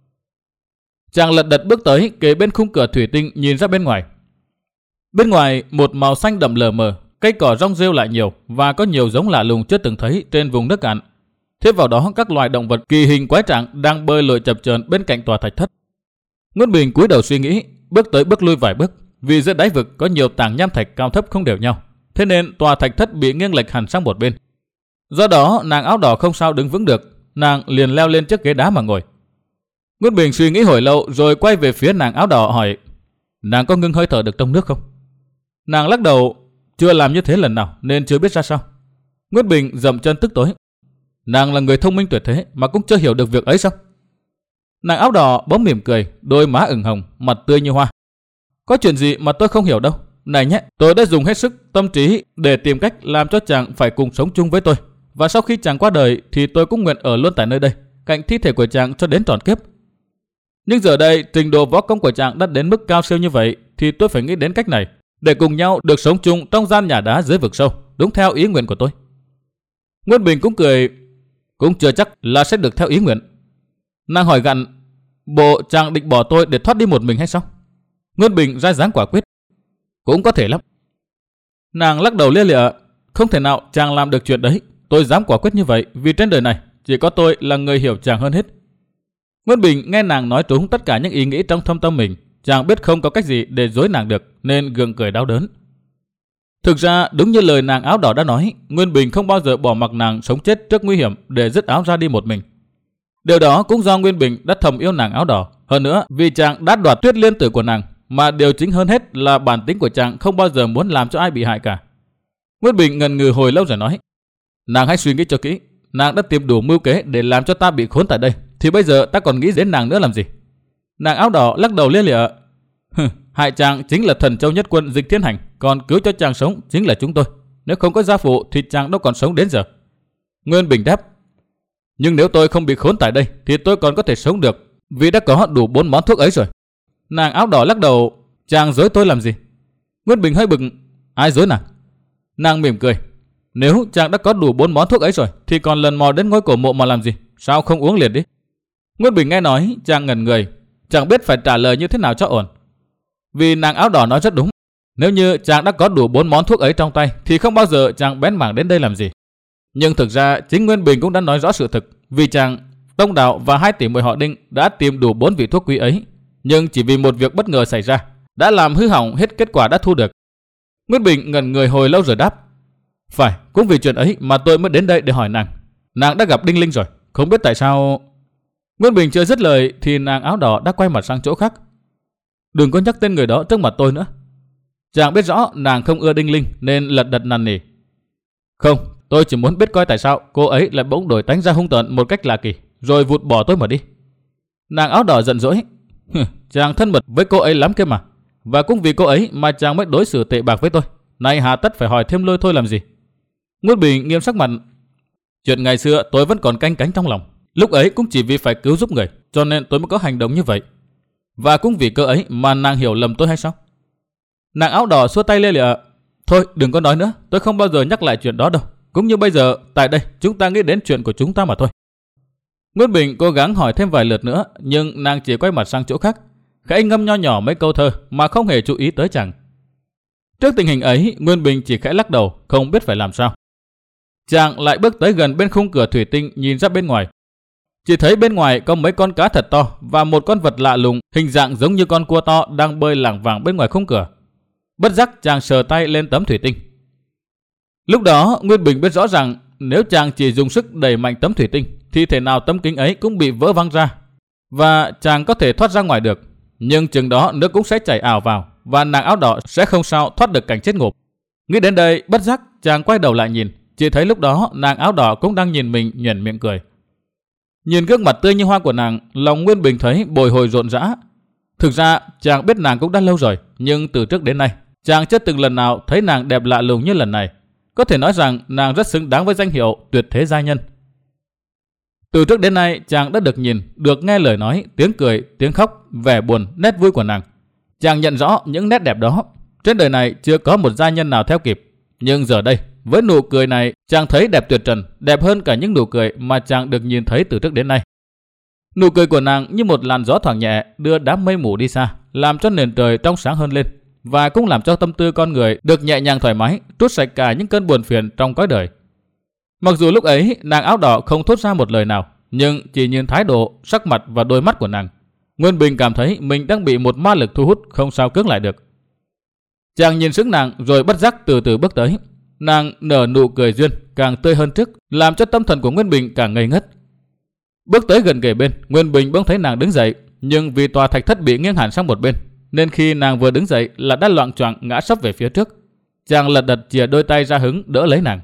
Chàng lật đật bước tới kề bên khung cửa thủy tinh nhìn ra bên ngoài. Bên ngoài một màu xanh đậm lờ mờ, cây cỏ rong rêu lại nhiều và có nhiều giống lạ lùng chưa từng thấy trên vùng nước cạn. Thêm vào đó các loài động vật kỳ hình quái trạng đang bơi lội chập chờn bên cạnh tòa thạch thất. Nguyên Bình cúi đầu suy nghĩ, bước tới bước lui vài bước, vì giữa đáy vực có nhiều tảng nham thạch cao thấp không đều nhau, thế nên tòa thạch thất bị nghiêng lệch hẳn sang một bên. Do đó nàng áo đỏ không sao đứng vững được, nàng liền leo lên chiếc ghế đá mà ngồi. Nguyên Bình suy nghĩ hồi lâu rồi quay về phía nàng áo đỏ hỏi: nàng có ngưng hơi thở được trong nước không? Nàng lắc đầu: chưa làm như thế lần nào nên chưa biết ra sao. Nguyên Bình dậm chân tức tối: nàng là người thông minh tuyệt thế mà cũng chưa hiểu được việc ấy sao? Nàng áo đỏ bỗng mỉm cười, đôi má ửng hồng, mặt tươi như hoa. Có chuyện gì mà tôi không hiểu đâu. Này nhé, tôi đã dùng hết sức tâm trí để tìm cách làm cho chàng phải cùng sống chung với tôi. Và sau khi chàng qua đời thì tôi cũng nguyện ở luôn tại nơi đây, cạnh thi thể của chàng cho đến trọn kiếp. Nhưng giờ đây trình độ võ công của chàng đã đến mức cao siêu như vậy thì tôi phải nghĩ đến cách này để cùng nhau được sống chung trong gian nhà đá dưới vực sâu, đúng theo ý nguyện của tôi. Nguyên Bình cũng cười: cũng chưa chắc là sẽ được theo ý nguyện. Nàng hỏi gặn: bộ chàng định bỏ tôi để thoát đi một mình hay sao? Nguyên Bình ra dáng quả quyết: cũng có thể lắm. Nàng lắc đầu lia lịa: không thể nào chàng làm được chuyện đấy. Tôi dám quả quyết như vậy vì trên đời này chỉ có tôi là người hiểu chàng hơn hết. Nguyên Bình nghe nàng nói trúng tất cả những ý nghĩ trong thâm tâm mình, chàng biết không có cách gì để dối nàng được nên gượng cười đau đớn. Thực ra đúng như lời nàng áo đỏ đã nói, Nguyên Bình không bao giờ bỏ mặc nàng sống chết trước nguy hiểm để dứt áo ra đi một mình. Điều đó cũng do Nguyên Bình đã thầm yêu nàng áo đỏ, hơn nữa vì chàng đã đoạt Tuyết Liên Tử của nàng, mà điều chính hơn hết là bản tính của chàng không bao giờ muốn làm cho ai bị hại cả. Nguyên Bình ngần ngừ hồi lâu rồi nói: nàng hãy suy nghĩ cho kỹ, nàng đã tìm đủ mưu kế để làm cho ta bị khốn tại đây, thì bây giờ ta còn nghĩ đến nàng nữa làm gì? Nàng áo đỏ lắc đầu lia lịa: hại chàng chính là Thần Châu Nhất Quân Dịch Thiên Hành, còn cứu cho chàng sống chính là chúng tôi. Nếu không có gia phụ thì chàng đâu còn sống đến giờ. Nguyên Bình đáp: nhưng nếu tôi không bị khốn tại đây thì tôi còn có thể sống được, vì đã có đủ bốn món thuốc ấy rồi. Nàng áo đỏ lắc đầu: chàng dối tôi làm gì? Nguyên Bình hơi bực: ai dối nàng? Nàng mỉm cười: nếu chàng đã có đủ bốn món thuốc ấy rồi thì còn lần mò đến ngôi cổ mộ mà làm gì? Sao không uống liền đi? Nguyên Bình nghe nói chàng ngẩn người, chẳng biết phải trả lời như thế nào cho ổn. Vì nàng áo đỏ nói rất đúng, nếu như chàng đã có đủ bốn món thuốc ấy trong tay thì không bao giờ chàng bén mảng đến đây làm gì. Nhưng thực ra chính Nguyên Bình cũng đã nói rõ sự thực, vì chàng, Tông Đạo và hai tỷ muội họ Đinh đã tìm đủ bốn vị thuốc quý ấy, nhưng chỉ vì một việc bất ngờ xảy ra đã làm hư hỏng hết kết quả đã thu được. Nguyên Bình ngẩn người hồi lâu rồi đáp: phải, cũng vì chuyện ấy mà tôi mới đến đây để hỏi nàng. Nàng đã gặp Đinh Linh rồi, không biết tại sao. Nguyên Bình chưa dứt lời thì nàng áo đỏ đã quay mặt sang chỗ khác: đừng có nhắc tên người đó trước mặt tôi nữa. Chàng biết rõ nàng không ưa Đinh Linh nên lật đật năn nỉ: không, tôi chỉ muốn biết coi tại sao cô ấy lại bỗng đổi tánh ra hung tợn một cách lạ kỳ, rồi vụt bỏ tôi mà đi. Nàng áo đỏ giận dỗi: chàng thân mật với cô ấy lắm kia mà, và cũng vì cô ấy mà chàng mới đối xử tệ bạc với tôi. Nay hà tất phải hỏi thêm lôi thôi làm gì? Nguyên Bình nghiêm sắc mặt: chuyện ngày xưa tôi vẫn còn canh cánh trong lòng, lúc ấy cũng chỉ vì phải cứu giúp người cho nên tôi mới có hành động như vậy, và cũng vì cơ ấy mà nàng hiểu lầm tôi hay sao? Nàng áo đỏ xua tay lia lịa: thôi đừng có nói nữa, tôi không bao giờ nhắc lại chuyện đó đâu. Cũng như bây giờ tại đây chúng ta nghĩ đến chuyện của chúng ta mà thôi. Nguyên Bình cố gắng hỏi thêm vài lượt nữa, nhưng nàng chỉ quay mặt sang chỗ khác, khẽ ngâm nho nhỏ mấy câu thơ mà không hề chú ý tới chàng. Trước tình hình ấy, Nguyên Bình chỉ khẽ lắc đầu, không biết phải làm sao. Chàng lại bước tới gần bên khung cửa thủy tinh nhìn ra bên ngoài. Chỉ thấy bên ngoài có mấy con cá thật to và một con vật lạ lùng hình dạng giống như con cua to đang bơi lảng vảng bên ngoài khung cửa. Bất giác chàng sờ tay lên tấm thủy tinh. Lúc đó Nguyên Bình biết rõ rằng nếu chàng chỉ dùng sức đẩy mạnh tấm thủy tinh thì thể nào tấm kính ấy cũng bị vỡ văng ra và chàng có thể thoát ra ngoài được. Nhưng chừng đó nước cũng sẽ chảy ảo vào và nàng áo đỏ sẽ không sao thoát được cảnh chết ngộp. Nghĩ đến đây bất giác chàng quay đầu lại nhìn, chỉ thấy lúc đó nàng áo đỏ cũng đang nhìn mình nhoẻn miệng cười. Nhìn gương mặt tươi như hoa của nàng, lòng Nguyên Bình thấy bồi hồi rộn rã. Thực ra chàng biết nàng cũng đã lâu rồi, nhưng từ trước đến nay chàng chưa từng lần nào thấy nàng đẹp lạ lùng như lần này. Có thể nói rằng nàng rất xứng đáng với danh hiệu tuyệt thế giai nhân. Từ trước đến nay chàng đã được nhìn, được nghe lời nói, tiếng cười, tiếng khóc, vẻ buồn, nét vui của nàng. Chàng nhận rõ những nét đẹp đó. Trên đời này chưa có một giai nhân nào theo kịp. Nhưng giờ đây, với nụ cười này, chàng thấy đẹp tuyệt trần, đẹp hơn cả những nụ cười mà chàng được nhìn thấy từ trước đến nay. Nụ cười của nàng như một làn gió thoảng nhẹ đưa đám mây mù đi xa, làm cho nền trời trong sáng hơn lên, và cũng làm cho tâm tư con người được nhẹ nhàng thoải mái, trút sạch cả những cơn buồn phiền trong cõi đời. Mặc dù lúc ấy nàng áo đỏ không thốt ra một lời nào, nhưng chỉ nhìn thái độ, sắc mặt và đôi mắt của nàng, Nguyên Bình cảm thấy mình đang bị một ma lực thu hút không sao cưỡng lại được. Chàng nhìn sững nàng rồi bất giác từ từ bước tới. Nàng nở nụ cười duyên càng tươi hơn trước, làm cho tâm thần của Nguyên Bình càng ngây ngất. Bước tới gần kề bên, Nguyên Bình bỗng thấy nàng đứng dậy, nhưng vì tòa thạch thất bị nghiêng hẳn sang một bên, nên khi nàng vừa đứng dậy là đã loạng choạng ngã sấp về phía trước. Chàng lật đật chìa đôi tay ra hứng đỡ lấy nàng.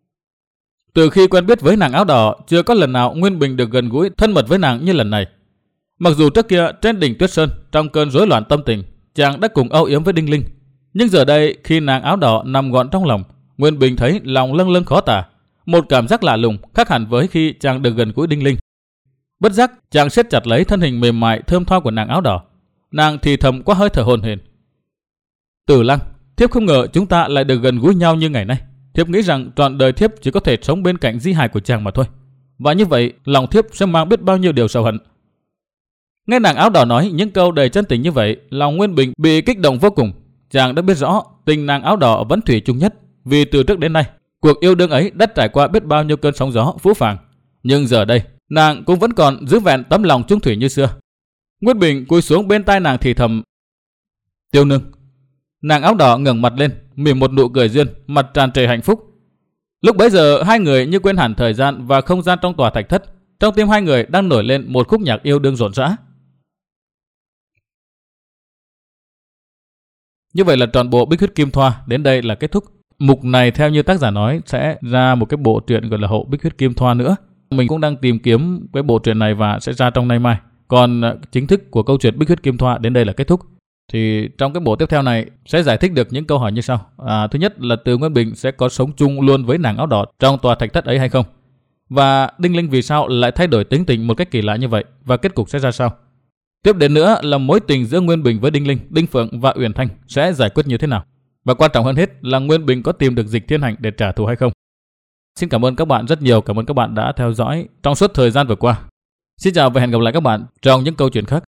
Từ khi quen biết với nàng áo đỏ, chưa có lần nào Nguyên Bình được gần gũi thân mật với nàng như lần này. Mặc dù trước kia trên đỉnh Tuyết Sơn, trong cơn rối loạn tâm tình, chàng đã cùng âu yếm với Đinh Linh, nhưng giờ đây khi nàng áo đỏ nằm gọn trong lòng, Nguyên Bình thấy lòng lâng lâng khó tả, một cảm giác lạ lùng khác hẳn với khi chàng được gần gũi Đinh Linh. Bất giác chàng siết chặt lấy thân hình mềm mại thơm tho của nàng áo đỏ. Nàng thì thầm qua hơi thở hổn hển: "Tử Lăng, thiếp không ngờ chúng ta lại được gần gũi nhau như ngày nay. Thiếp nghĩ rằng trọn đời thiếp chỉ có thể sống bên cạnh di hài của chàng mà thôi. Và như vậy, lòng thiếp sẽ mang biết bao nhiêu điều sầu hận." Nghe nàng áo đỏ nói những câu đầy chân tình như vậy, lòng Nguyên Bình bị kích động vô cùng. Chàng đã biết rõ tình nàng áo đỏ vẫn thủy chung nhất, vì từ trước đến nay cuộc yêu đương ấy đã trải qua biết bao nhiêu cơn sóng gió phũ phàng. Nhưng giờ đây nàng cũng vẫn còn giữ vẹn tấm lòng chung thủy như xưa. Nguyên Bình cúi xuống bên tai nàng thì thầm: "Tiêu nương." Nàng áo đỏ ngẩng mặt lên, mỉm một nụ cười duyên, mặt tràn trề hạnh phúc. Lúc bấy giờ hai người như quên hẳn thời gian và không gian trong tòa thạch thất. Trong tim hai người đang nổi lên một khúc nhạc yêu đương rộn rã. Như vậy là trọn bộ Bích Huyết Kim Thoa đến đây là kết thúc. Mục này theo như tác giả nói sẽ ra một cái bộ truyện gọi là Hậu Bích Huyết Kim Thoa nữa. Mình cũng đang tìm kiếm cái bộ truyện này và sẽ ra trong nay mai. Còn chính thức của câu chuyện Bích Huyết Kim Thoa đến đây là kết thúc. Thì trong cái bộ tiếp theo này sẽ giải thích được những câu hỏi như sau. À, thứ nhất là Từ Nguyên Bình sẽ có sống chung luôn với nàng áo đỏ trong tòa thạch thất ấy hay không? Và Đinh Linh vì sao lại thay đổi tính tình một cách kỳ lạ như vậy? Và kết cục sẽ ra sao? Tiếp đến nữa là mối tình giữa Nguyên Bình với Đinh Linh, Đinh Phượng và Uyển Thanh sẽ giải quyết như thế nào? Và quan trọng hơn hết là Nguyên Bình có tìm được Dịch Thiên Hành để trả thù hay không? Xin cảm ơn các bạn rất nhiều. Cảm ơn các bạn đã theo dõi trong suốt thời gian vừa qua. Xin chào và hẹn gặp lại các bạn trong những câu chuyện khác.